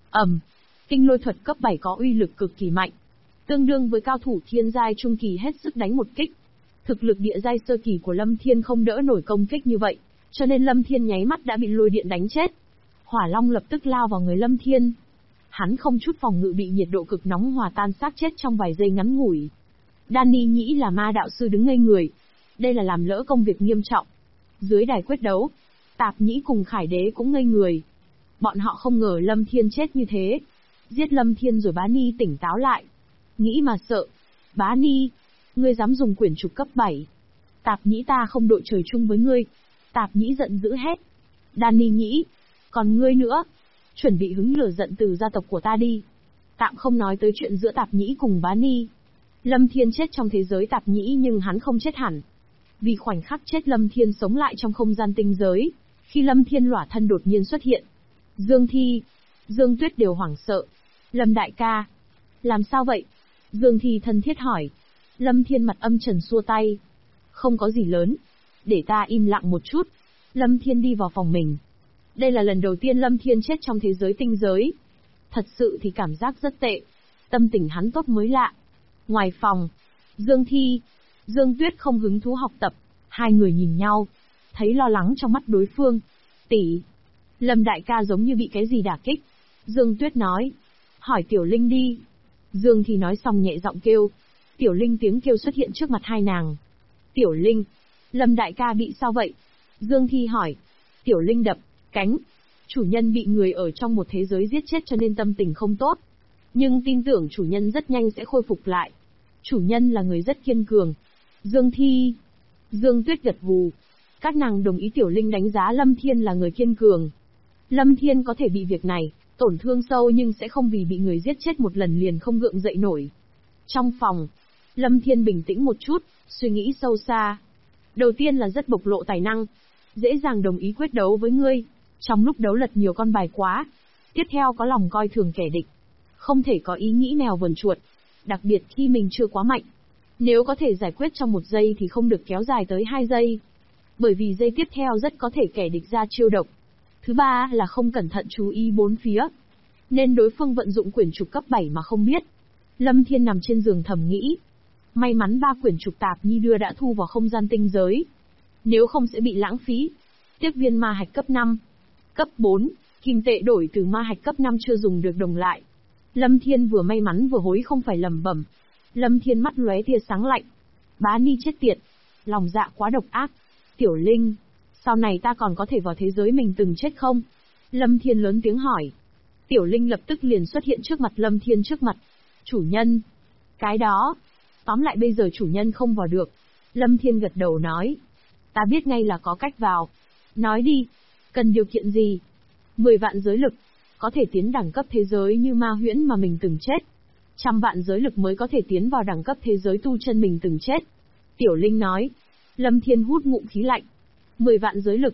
Kinh lôi thuật cấp 7 có uy lực cực kỳ mạnh. Tương đương với cao thủ thiên giai trung kỳ hết sức đánh một kích. Thực lực địa giai sơ kỳ của Lâm Thiên không đỡ nổi công kích như vậy, cho nên Lâm Thiên nháy mắt đã bị lôi điện đánh chết. Hỏa Long lập tức lao vào người Lâm Thiên. Hắn không chút phòng ngự bị nhiệt độ cực nóng hòa tan xác chết trong vài giây ngắn ngủi. Đan Nhĩ là ma đạo sư đứng ngây người. Đây là làm lỡ công việc nghiêm trọng. Dưới đài quyết đấu, Tạp Nhĩ cùng Khải Đế cũng ngây người. Bọn họ không ngờ Lâm Thiên chết như thế. Giết Lâm Thiên rồi Bá Ni tỉnh táo lại. Nghĩ mà sợ. Bá Ni, ngươi dám dùng quyển trục cấp 7. Tạp Nhĩ ta không đội trời chung với ngươi. Tạp Nhĩ giận dữ hét. Đan Nhĩ, còn ngươi nữa. Chuẩn bị hứng lửa giận từ gia tộc của ta đi. Tạm không nói tới chuyện giữa Tạp Nhĩ cùng Bá Ni. Lâm Thiên chết trong thế giới Tạp Nhĩ nhưng hắn không chết hẳn. Vì khoảnh khắc chết Lâm Thiên sống lại trong không gian tinh giới, khi Lâm Thiên lỏa thân đột nhiên xuất hiện. Dương Thi, Dương Tuyết đều hoảng sợ. Lâm đại ca, làm sao vậy? Dương Thi thân thiết hỏi. Lâm Thiên mặt âm trầm xua tay. Không có gì lớn, để ta im lặng một chút. Lâm Thiên đi vào phòng mình. Đây là lần đầu tiên Lâm Thiên chết trong thế giới tinh giới. Thật sự thì cảm giác rất tệ. Tâm tình hắn tốt mới lạ. Ngoài phòng, Dương Thi, Dương Tuyết không hứng thú học tập. Hai người nhìn nhau, thấy lo lắng trong mắt đối phương. Tỷ, Lâm đại ca giống như bị cái gì đả kích. Dương Tuyết nói. Hỏi Tiểu Linh đi. Dương Thi nói xong nhẹ giọng kêu. Tiểu Linh tiếng kêu xuất hiện trước mặt hai nàng. Tiểu Linh, Lâm đại ca bị sao vậy? Dương Thi hỏi. Tiểu Linh đập cánh. Chủ nhân bị người ở trong một thế giới giết chết cho nên tâm tình không tốt. Nhưng tin tưởng chủ nhân rất nhanh sẽ khôi phục lại. Chủ nhân là người rất kiên cường. Dương Thi, Dương Tuyết gật gù. Các nàng đồng ý Tiểu Linh đánh giá Lâm Thiên là người kiên cường. Lâm Thiên có thể bị việc này, tổn thương sâu nhưng sẽ không vì bị người giết chết một lần liền không gượng dậy nổi. Trong phòng, Lâm Thiên bình tĩnh một chút, suy nghĩ sâu xa. Đầu tiên là rất bộc lộ tài năng. Dễ dàng đồng ý quyết đấu với ngươi. Trong lúc đấu lật nhiều con bài quá. Tiếp theo có lòng coi thường kẻ địch. Không thể có ý nghĩ mèo vờn chuột. Đặc biệt khi mình chưa quá mạnh. Nếu có thể giải quyết trong 1 giây thì không được kéo dài tới 2 giây. Bởi vì giây tiếp theo rất có thể kẻ địch ra chiêu độc. Thứ ba là không cẩn thận chú ý bốn phía. Nên đối phương vận dụng quyển trục cấp 7 mà không biết. Lâm Thiên nằm trên giường thầm nghĩ. May mắn 3 quyển trục Tạp Nhi đưa đã thu vào không gian tinh giới. Nếu không sẽ bị lãng phí. Tiếc viên ma hạch cấp 5. Cấp 4, kim tệ đổi từ ma hạch cấp 5 chưa dùng được đồng lại. Lâm Thiên vừa may mắn vừa hối không phải lẩm bẩm. Lâm Thiên mắt lóe tia sáng lạnh. Bá Ni chết tiệt. Lòng dạ quá độc ác. Tiểu Linh, sau này ta còn có thể vào thế giới mình từng chết không? Lâm Thiên lớn tiếng hỏi. Tiểu Linh lập tức liền xuất hiện trước mặt Lâm Thiên trước mặt. Chủ nhân. Cái đó. Tóm lại bây giờ chủ nhân không vào được. Lâm Thiên gật đầu nói. Ta biết ngay là có cách vào. Nói đi. Cần điều kiện gì? 10 vạn giới lực. Có thể tiến đẳng cấp thế giới như ma huyễn mà mình từng chết. 100 vạn giới lực mới có thể tiến vào đẳng cấp thế giới tu chân mình từng chết. Tiểu Linh nói. Lâm Thiên hút ngụm khí lạnh. 10 vạn giới lực.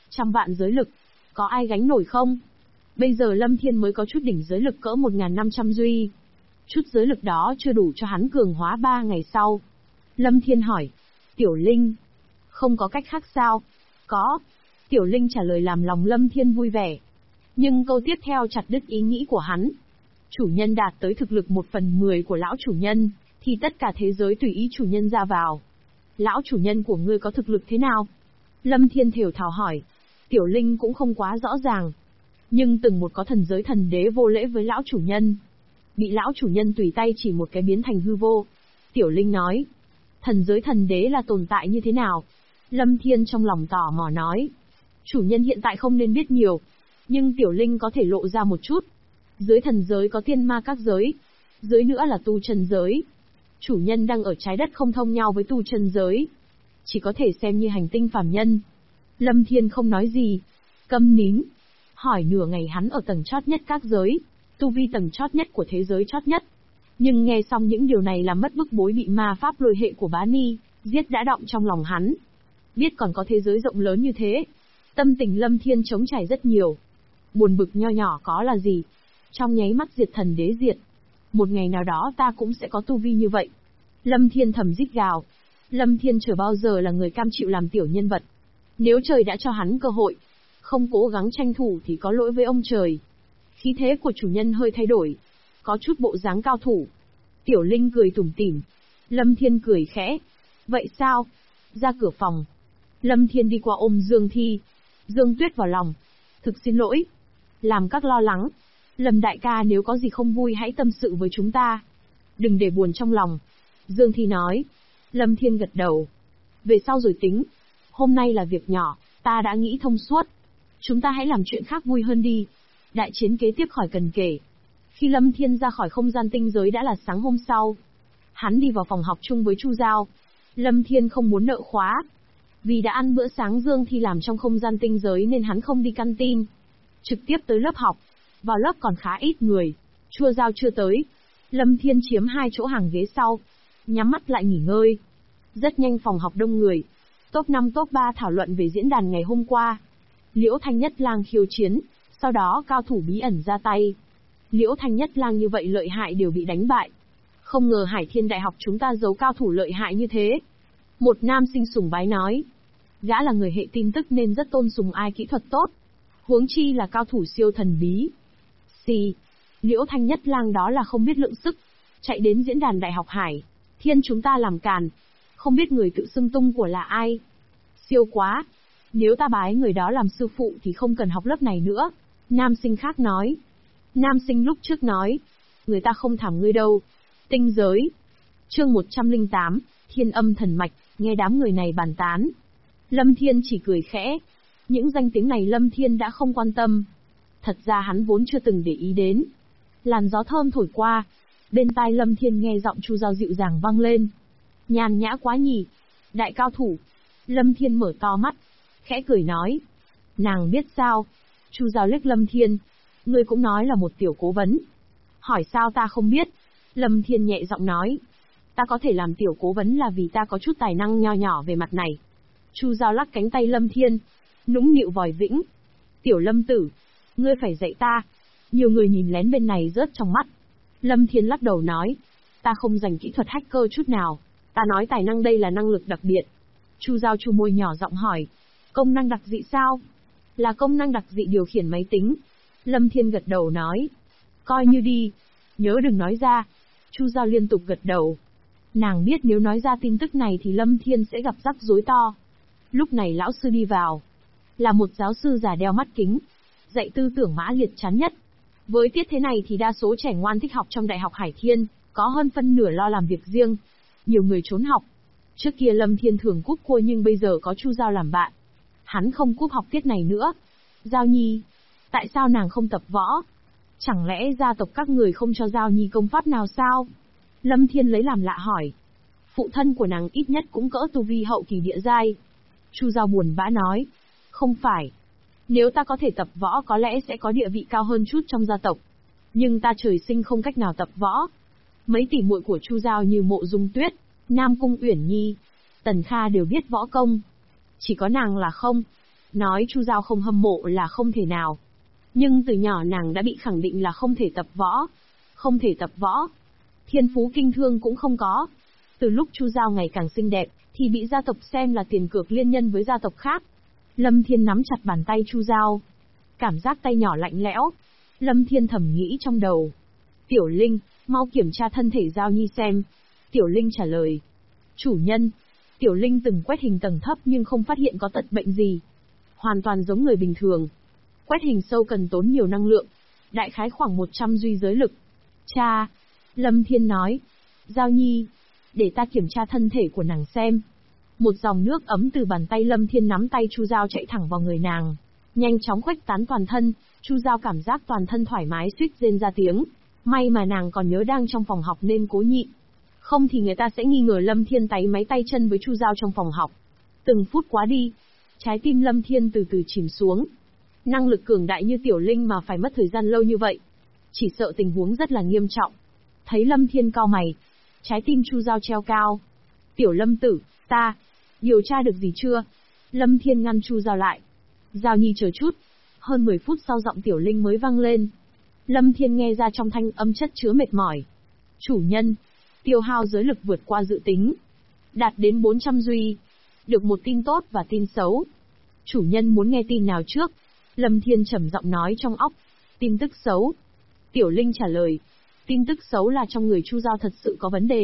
trăm vạn giới lực. Có ai gánh nổi không? Bây giờ Lâm Thiên mới có chút đỉnh giới lực cỡ 1.500 duy. Chút giới lực đó chưa đủ cho hắn cường hóa 3 ngày sau. Lâm Thiên hỏi. Tiểu Linh. Không có cách khác sao? Có. Tiểu Linh trả lời làm lòng Lâm Thiên vui vẻ. Nhưng câu tiếp theo chặt đứt ý nghĩ của hắn. Chủ nhân đạt tới thực lực 1/10 của lão chủ nhân, thì tất cả thế giới tùy ý chủ nhân ra vào. Lão chủ nhân của ngươi có thực lực thế nào? Lâm Thiên thều thào hỏi. Tiểu Linh cũng không quá rõ ràng. Nhưng từng một có thần giới thần đế vô lễ với lão chủ nhân. Bị lão chủ nhân tùy tay chỉ một cái biến thành hư vô. Tiểu Linh nói. Thần giới thần đế là tồn tại như thế nào? Lâm Thiên trong lòng tò mò nói. Chủ nhân hiện tại không nên biết nhiều. Nhưng Tiểu Linh có thể lộ ra một chút. Dưới thần giới có tiên ma các giới. Dưới nữa là tu chân giới. Chủ nhân đang ở trái đất không thông nhau với tu chân giới. Chỉ có thể xem như hành tinh phàm nhân. Lâm Thiên không nói gì. Câm nín. Hỏi nửa ngày hắn ở tầng chót nhất các giới. Tu vi tầng chót nhất của thế giới chót nhất. Nhưng nghe xong những điều này làm mất bức bối bị ma pháp lôi hệ của Bá Ni, giết đã động trong lòng hắn. Biết còn có thế giới rộng lớn như thế. Tâm tình Lâm Thiên trống trải rất nhiều. Buồn bực nho nhỏ có là gì? Trong nháy mắt diệt thần đế diệt. Một ngày nào đó ta cũng sẽ có tu vi như vậy. Lâm Thiên thầm rít gào. Lâm Thiên chưa bao giờ là người cam chịu làm tiểu nhân vật. Nếu trời đã cho hắn cơ hội, không cố gắng tranh thủ thì có lỗi với ông trời. Khí thế của chủ nhân hơi thay đổi. Có chút bộ dáng cao thủ. Tiểu Linh cười tủm tỉm. Lâm Thiên cười khẽ. Vậy sao? Ra cửa phòng. Lâm Thiên đi qua ôm Dương Thi. Dương Tuyết vào lòng. Thực xin lỗi. Làm các lo lắng. Lâm đại ca nếu có gì không vui hãy tâm sự với chúng ta. Đừng để buồn trong lòng. Dương Thi nói. Lâm Thiên gật đầu. Về sau rồi tính. Hôm nay là việc nhỏ, ta đã nghĩ thông suốt. Chúng ta hãy làm chuyện khác vui hơn đi. Đại chiến kế tiếp khỏi cần kể. Khi Lâm Thiên ra khỏi không gian tinh giới đã là sáng hôm sau. Hắn đi vào phòng học chung với Chu Giao. Lâm Thiên không muốn nợ khóa. Vì đã ăn bữa sáng Dương Thi làm trong không gian tinh giới nên hắn không đi căn tin. Trực tiếp tới lớp học. Vào lớp còn khá ít người. Chu Giao chưa tới. Lâm Thiên chiếm 2 chỗ hàng ghế sau. Nhắm mắt lại nghỉ ngơi. Rất nhanh phòng học đông người. Top 5 top 3 thảo luận về diễn đàn ngày hôm qua. Liễu Thanh Nhất Lang khiêu chiến. Sau đó cao thủ bí ẩn ra tay. Liễu Thanh Nhất Lang như vậy lợi hại đều bị đánh bại. Không ngờ Hải Thiên Đại học chúng ta giấu cao thủ lợi hại như thế. Một nam sinh sùng bái nói. Gã là người hệ tin tức nên rất tôn sùng ai kỹ thuật tốt. Huống chi là cao thủ siêu thần bí. Xì. Liễu Thanh Nhất Lang đó là không biết lượng sức. Chạy đến diễn đàn Đại học Hải Thiên chúng ta làm càn. Không biết người tự xưng tung của là ai. Siêu quá. Nếu ta bái người đó làm sư phụ thì không cần học lớp này nữa. Nam sinh khác nói. Nam sinh lúc trước nói. Người ta không thảm ngươi đâu. Tinh giới. Chương 108, Thiên Âm Thần Mạch, nghe đám người này bàn tán. Lâm Thiên chỉ cười khẽ. Những danh tiếng này Lâm Thiên đã không quan tâm. Thật ra hắn vốn chưa từng để ý đến. Làn gió thơm thổi qua. Bên tai Lâm Thiên nghe giọng Chu Giao dịu dàng vang lên. Nhàn nhã quá nhỉ. Đại cao thủ. Lâm Thiên mở to mắt. Khẽ cười nói. Nàng biết sao? Chu Giao liếc Lâm Thiên. Ngươi cũng nói là một tiểu cố vấn. Hỏi sao ta không biết? Lâm Thiên nhẹ giọng nói. Ta có thể làm tiểu cố vấn là vì ta có chút tài năng nho nhỏ về mặt này. Chu Giao lắc cánh tay Lâm Thiên. Nũng nịu vòi vĩnh. Tiểu Lâm tử. Ngươi phải dạy ta. Nhiều người nhìn lén bên này rớt trong mắt. Lâm Thiên lắc đầu nói. Ta không dành kỹ thuật hacker chút nào. Ta nói tài năng đây là năng lực đặc biệt. Chu Giao chu môi nhỏ giọng hỏi. Công năng đặc dị sao? Là công năng đặc dị điều khiển máy tính. Lâm Thiên gật đầu nói. Coi như đi. Nhớ đừng nói ra. Chu Giao liên tục gật đầu. Nàng biết nếu nói ra tin tức này thì Lâm Thiên sẽ gặp rắc rối to. Lúc này lão sư đi vào. Là một giáo sư già đeo mắt kính. Dạy tư tưởng mã liệt chán nhất. Với tiết thế này thì đa số trẻ ngoan thích học trong Đại học Hải Thiên, có hơn phân nửa lo làm việc riêng. Nhiều người trốn học. Trước kia Lâm Thiên thường cúp cua nhưng bây giờ có Chu Giao làm bạn. Hắn không cúp học tiết này nữa. Giao Nhi. Tại sao nàng không tập võ? Chẳng lẽ gia tộc các người không cho Giao Nhi công pháp nào sao? Lâm Thiên lấy làm lạ hỏi. Phụ thân của nàng ít nhất cũng cỡ tu vi hậu kỳ địa giai. Chu Giao buồn bã nói. Không phải. Nếu ta có thể tập võ có lẽ sẽ có địa vị cao hơn chút trong gia tộc. Nhưng ta trời sinh không cách nào tập võ. Mấy tỷ muội của Chu Giao như Mộ Dung Tuyết, Nam Cung Uyển Nhi, Tần Kha đều biết võ công. Chỉ có nàng là không. Nói Chu Giao không hâm mộ là không thể nào. Nhưng từ nhỏ nàng đã bị khẳng định là không thể tập võ. Không thể tập võ. Thiên phú kinh thương cũng không có. Từ lúc Chu Giao ngày càng xinh đẹp, thì bị gia tộc xem là tiền cược liên nhân với gia tộc khác. Lâm Thiên nắm chặt bàn tay Chu Giao. Cảm giác tay nhỏ lạnh lẽo. Lâm Thiên thầm nghĩ trong đầu. Tiểu Linh, mau kiểm tra thân thể Giao Nhi xem. Tiểu Linh trả lời. Chủ nhân. Tiểu Linh từng quét hình tầng thấp nhưng không phát hiện có tật bệnh gì. Hoàn toàn giống người bình thường. Quét hình sâu cần tốn nhiều năng lượng. Đại khái khoảng 100 duy giới lực. Cha. Lâm Thiên nói. Giao Nhi. Để ta kiểm tra thân thể của nàng xem. Một dòng nước ấm từ bàn tay Lâm Thiên nắm tay Chu Giao chạy thẳng vào người nàng. Nhanh chóng khuếch tán toàn thân. Chu Giao cảm giác toàn thân thoải mái suýt rên ra tiếng. May mà nàng còn nhớ đang trong phòng học nên cố nhịn. Không thì người ta sẽ nghi ngờ Lâm Thiên táy máy tay chân với Chu Giao trong phòng học. Từng phút quá đi. Trái tim Lâm Thiên từ từ chìm xuống. Năng lực cường đại như Tiểu Linh mà phải mất thời gian lâu như vậy. Chỉ sợ tình huống rất là nghiêm trọng. Thấy Lâm Thiên cau mày. Trái tim Chu Giao treo cao. Tiểu Lâm tử, ta. Điều tra được gì chưa? Lâm Thiên ngăn Chu Giao lại. Giao Nhi chờ chút. Hơn 10 phút sau giọng Tiểu Linh mới vang lên. Lâm Thiên nghe ra trong thanh âm chất chứa mệt mỏi. Chủ nhân. Tiêu hao giới lực vượt qua dự tính. Đạt đến 400 duy. Được một tin tốt và tin xấu. Chủ nhân muốn nghe tin nào trước? Lâm Thiên trầm giọng nói trong óc. Tin tức xấu. Tiểu Linh trả lời. Tin tức xấu là trong người Chu Giao thật sự có vấn đề.